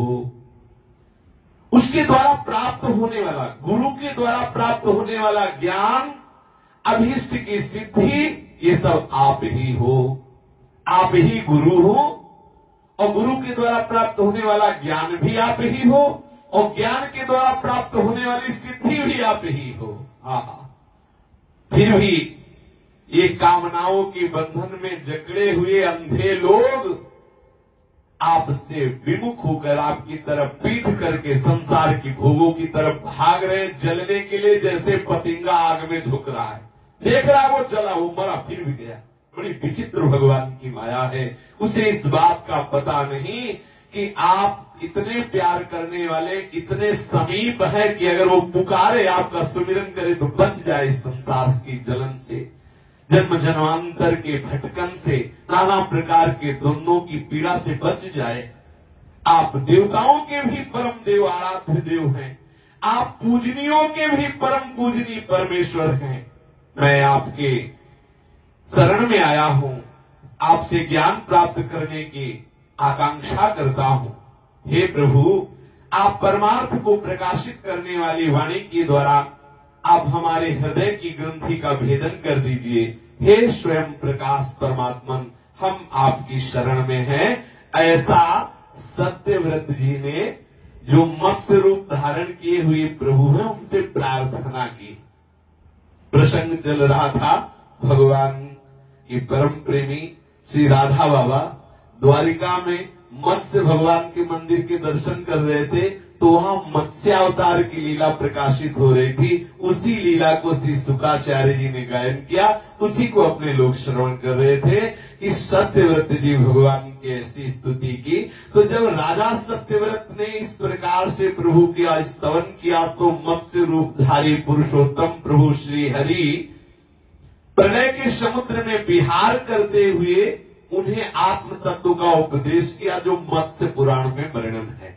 उसके द्वारा प्राप्त होने वाला, गुरु के द्वारा प्राप्त होने वाला ज्ञान, अभीष्ट की सिद्धि, ये सब आप ही हो। आप ही गुरु हो और गुरु के द्वारा प्राप्त होने वाला ज्ञान भी आप ही हो और ज्ञान के द्वारा प्राप्त होने वाली सिद्धि भी आप ही हो। हाँ, फिर भी ये कामनाओं के बंधन में जकड़े हुए अंधे लोग आपसे विमुख होकर आपकी तरफ पीठ करके संसार की भोगों की तरफ भाग रहे, जलने के लिए जैसे पतिंगा आग में झुक रहा है। देख रहा वो चला, वो मरा फिर भी गया। बड़ी विचित्र भगवान की माया है। उसे इस बात का पता नहीं कि आप इतने प्यार करने वाले, इतने समीप है कि अगर वो पुकारे, आपका सुमिरन करे तो बच जाए इस संसार की जलन से, जन्म जन्मांतर के भटकन से, नाना प्रकार के द्वंद्वों की पीड़ा से बच जाए। आप देवताओं के भी परम देव, आराध्य देव हैं। आप पूजनियों के भी परम पूजनीय परमेश्वर हैं। मैं आपके शरण में आया हूँ, आपसे ज्ञान प्राप्त करने की आकांक्षा करता हूँ। हे प्रभु, आप परमार्थ को प्रकाशित करने वाली वाणी के द्वारा आप हमारे हृदय की ग्रंथि का भेदन कर दीजिए। हे स्वयं प्रकाश परमात्मन, हम आपकी शरण में हैं। ऐसा सत्यव्रत जी ने, जो मत्स्य रूप धारण किए हुए प्रभु हैं, उनसे प्रार्थना की। प्रसंग चल रहा था, भगवान की परम प्रेमी श्री राधा बाबा द्वारिका में मत्स्य भगवान के मंदिर के दर्शन कर रहे थे, तो वहाँ मत्स्यावतार की लीला प्रकाशित हो रही थी। उसी लीला को श्री शुक्राचार्य जी ने गायन किया, उसी को अपने लोग श्रवण कर रहे थे कि सत्यव्रत जी भगवान की ऐसी स्तुति की। तो जब राजा सत्यव्रत ने इस प्रकार से प्रभु का स्तवन किया, तो मत्स्य रूपधारी पुरुषोत्तम प्रभु श्री हरि प्रलय के समुद्र में विहार करते हुए उन्हें आत्म तत्व का उपदेश किया, जो मत्स्य पुराण में वर्णन है।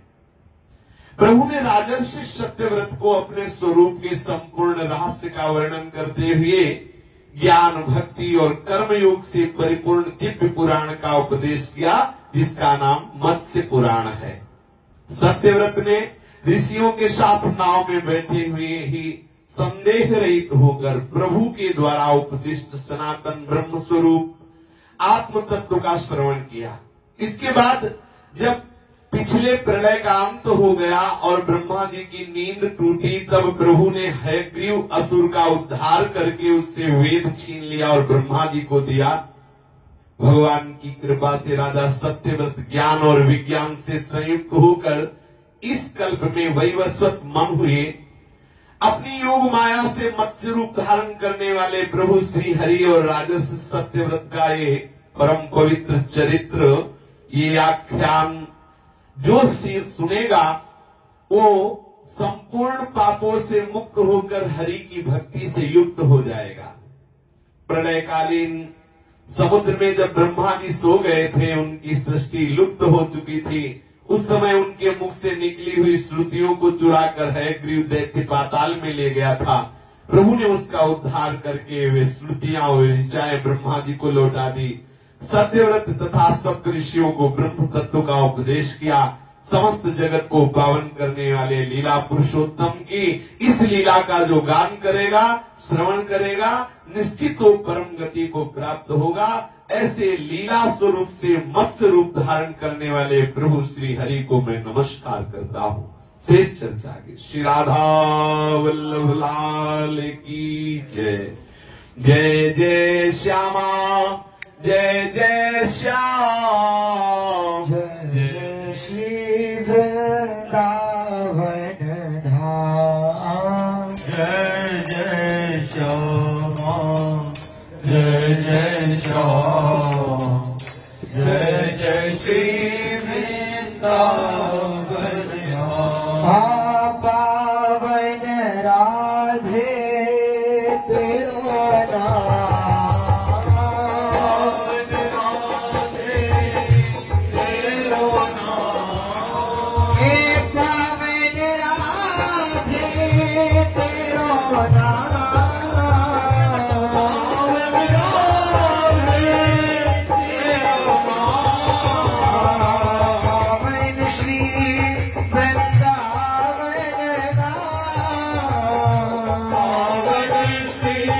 प्रभु ने राजर्षि सत्यव्रत को अपने स्वरूप के संपूर्ण रहस्य का वर्णन करते हुए ज्ञान, भक्ति और कर्मयोग से परिपूर्ण दिव्य पुराण का उपदेश किया, जिसका नाम मत्स्य पुराण है। सत्यव्रत ने ऋषियों के साथ नाव में बैठे हुए ही संदेह रहित होकर प्रभु के द्वारा उपदिष्ट सनातन ब्रह्म स्वरूप आत्म तत्व का श्रवण किया। इसके बाद जब पिछले प्रलय का अंत हो गया और ब्रह्मा जी की नींद टूटी, तब प्रभु ने हयग्रीव असुर का उद्धार करके उससे वेद छीन लिया और ब्रह्मा जी को दिया। भगवान की कृपा से राजा सत्यव्रत ज्ञान और विज्ञान से संयुक्त होकर इस कल्प में वैवस्वत मन हुए। अपनी योग माया से मत्स्य रूप धारण करने वाले प्रभु श्री हरि और राजर्षि सत्यव्रत का ये परम पवित्र चरित्र, ये आख्यान जो सुनेगा वो संपूर्ण पापों से मुक्त होकर हरि की भक्ति से युक्त हो जाएगा। प्रलयकालीन समुद्र में जब ब्रह्मा जी सो गए थे, उनकी सृष्टि लुप्त हो चुकी थी। उस समय उनके मुख से निकली हुई श्रुतियों को चुराकर हयग्रीव दैत्य पाताल में ले गया था। प्रभु ने उसका उद्धार करके वे श्रुतियां और ऋचाएं ब्रह्मा जी को लौटा दी। सत्यव्रत तथा सप्त ऋषियों को ब्रह्म तत्व का उपदेश किया। समस्त जगत को पावन करने वाले लीला पुरुषोत्तम की इस लीला का जो गान करेगा, श्रवण करेगा, निश्चित तो परम गति को प्राप्त होगा। ऐसे लीला स्वरूप से मत्स्य रूप धारण करने वाले प्रभु श्री हरि को मैं नमस्कार करता हूँ। शेष चर्चा की श्री राधा वल्लभ लाल की जय। जय जय श्यामा, जय जय श्याम, जय श्री वृंदावन धाम। जय जय श्यामा, जय जय श्याम, जय जय श्री वृंदावन धाम। पावन राधे तेरा नाम, पावन राधे तेरा नाम, हे पावन राधे तेरा नाम। Thank you.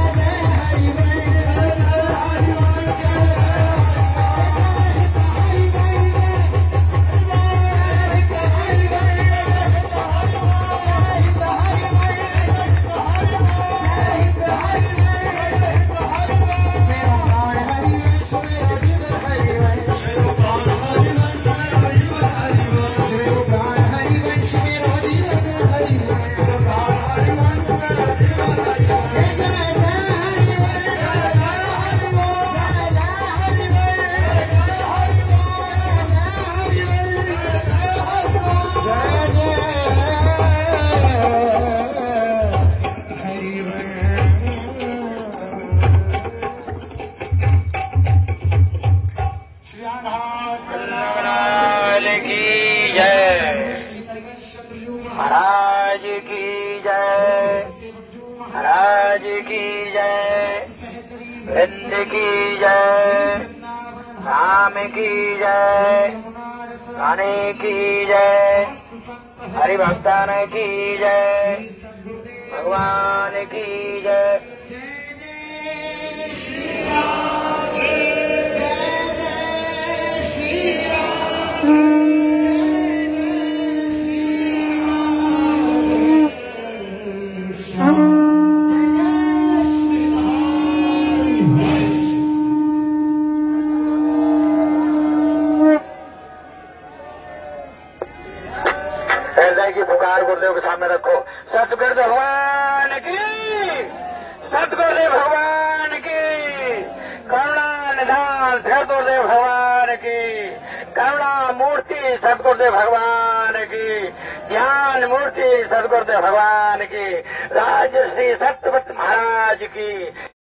महाराज की जय, महाराज की जय, वृंद की जय, राम की जय, रानी की जय, हरिभक्तन की जय, भगवान की जय। Thank you. हृदय की पुकार गुरुदेव के सामने रखो। सतगुरुदेव भगवान की, सतगुरुदेव भगवान की, करुणा निधान सतगुरुदेव भगवान की, करुणा मूर्ति सतगुरुदेव भगवान की, ज्ञान मूर्ति सतगुरुदेव भगवान की, राजश्री सत्यवत महाराज की।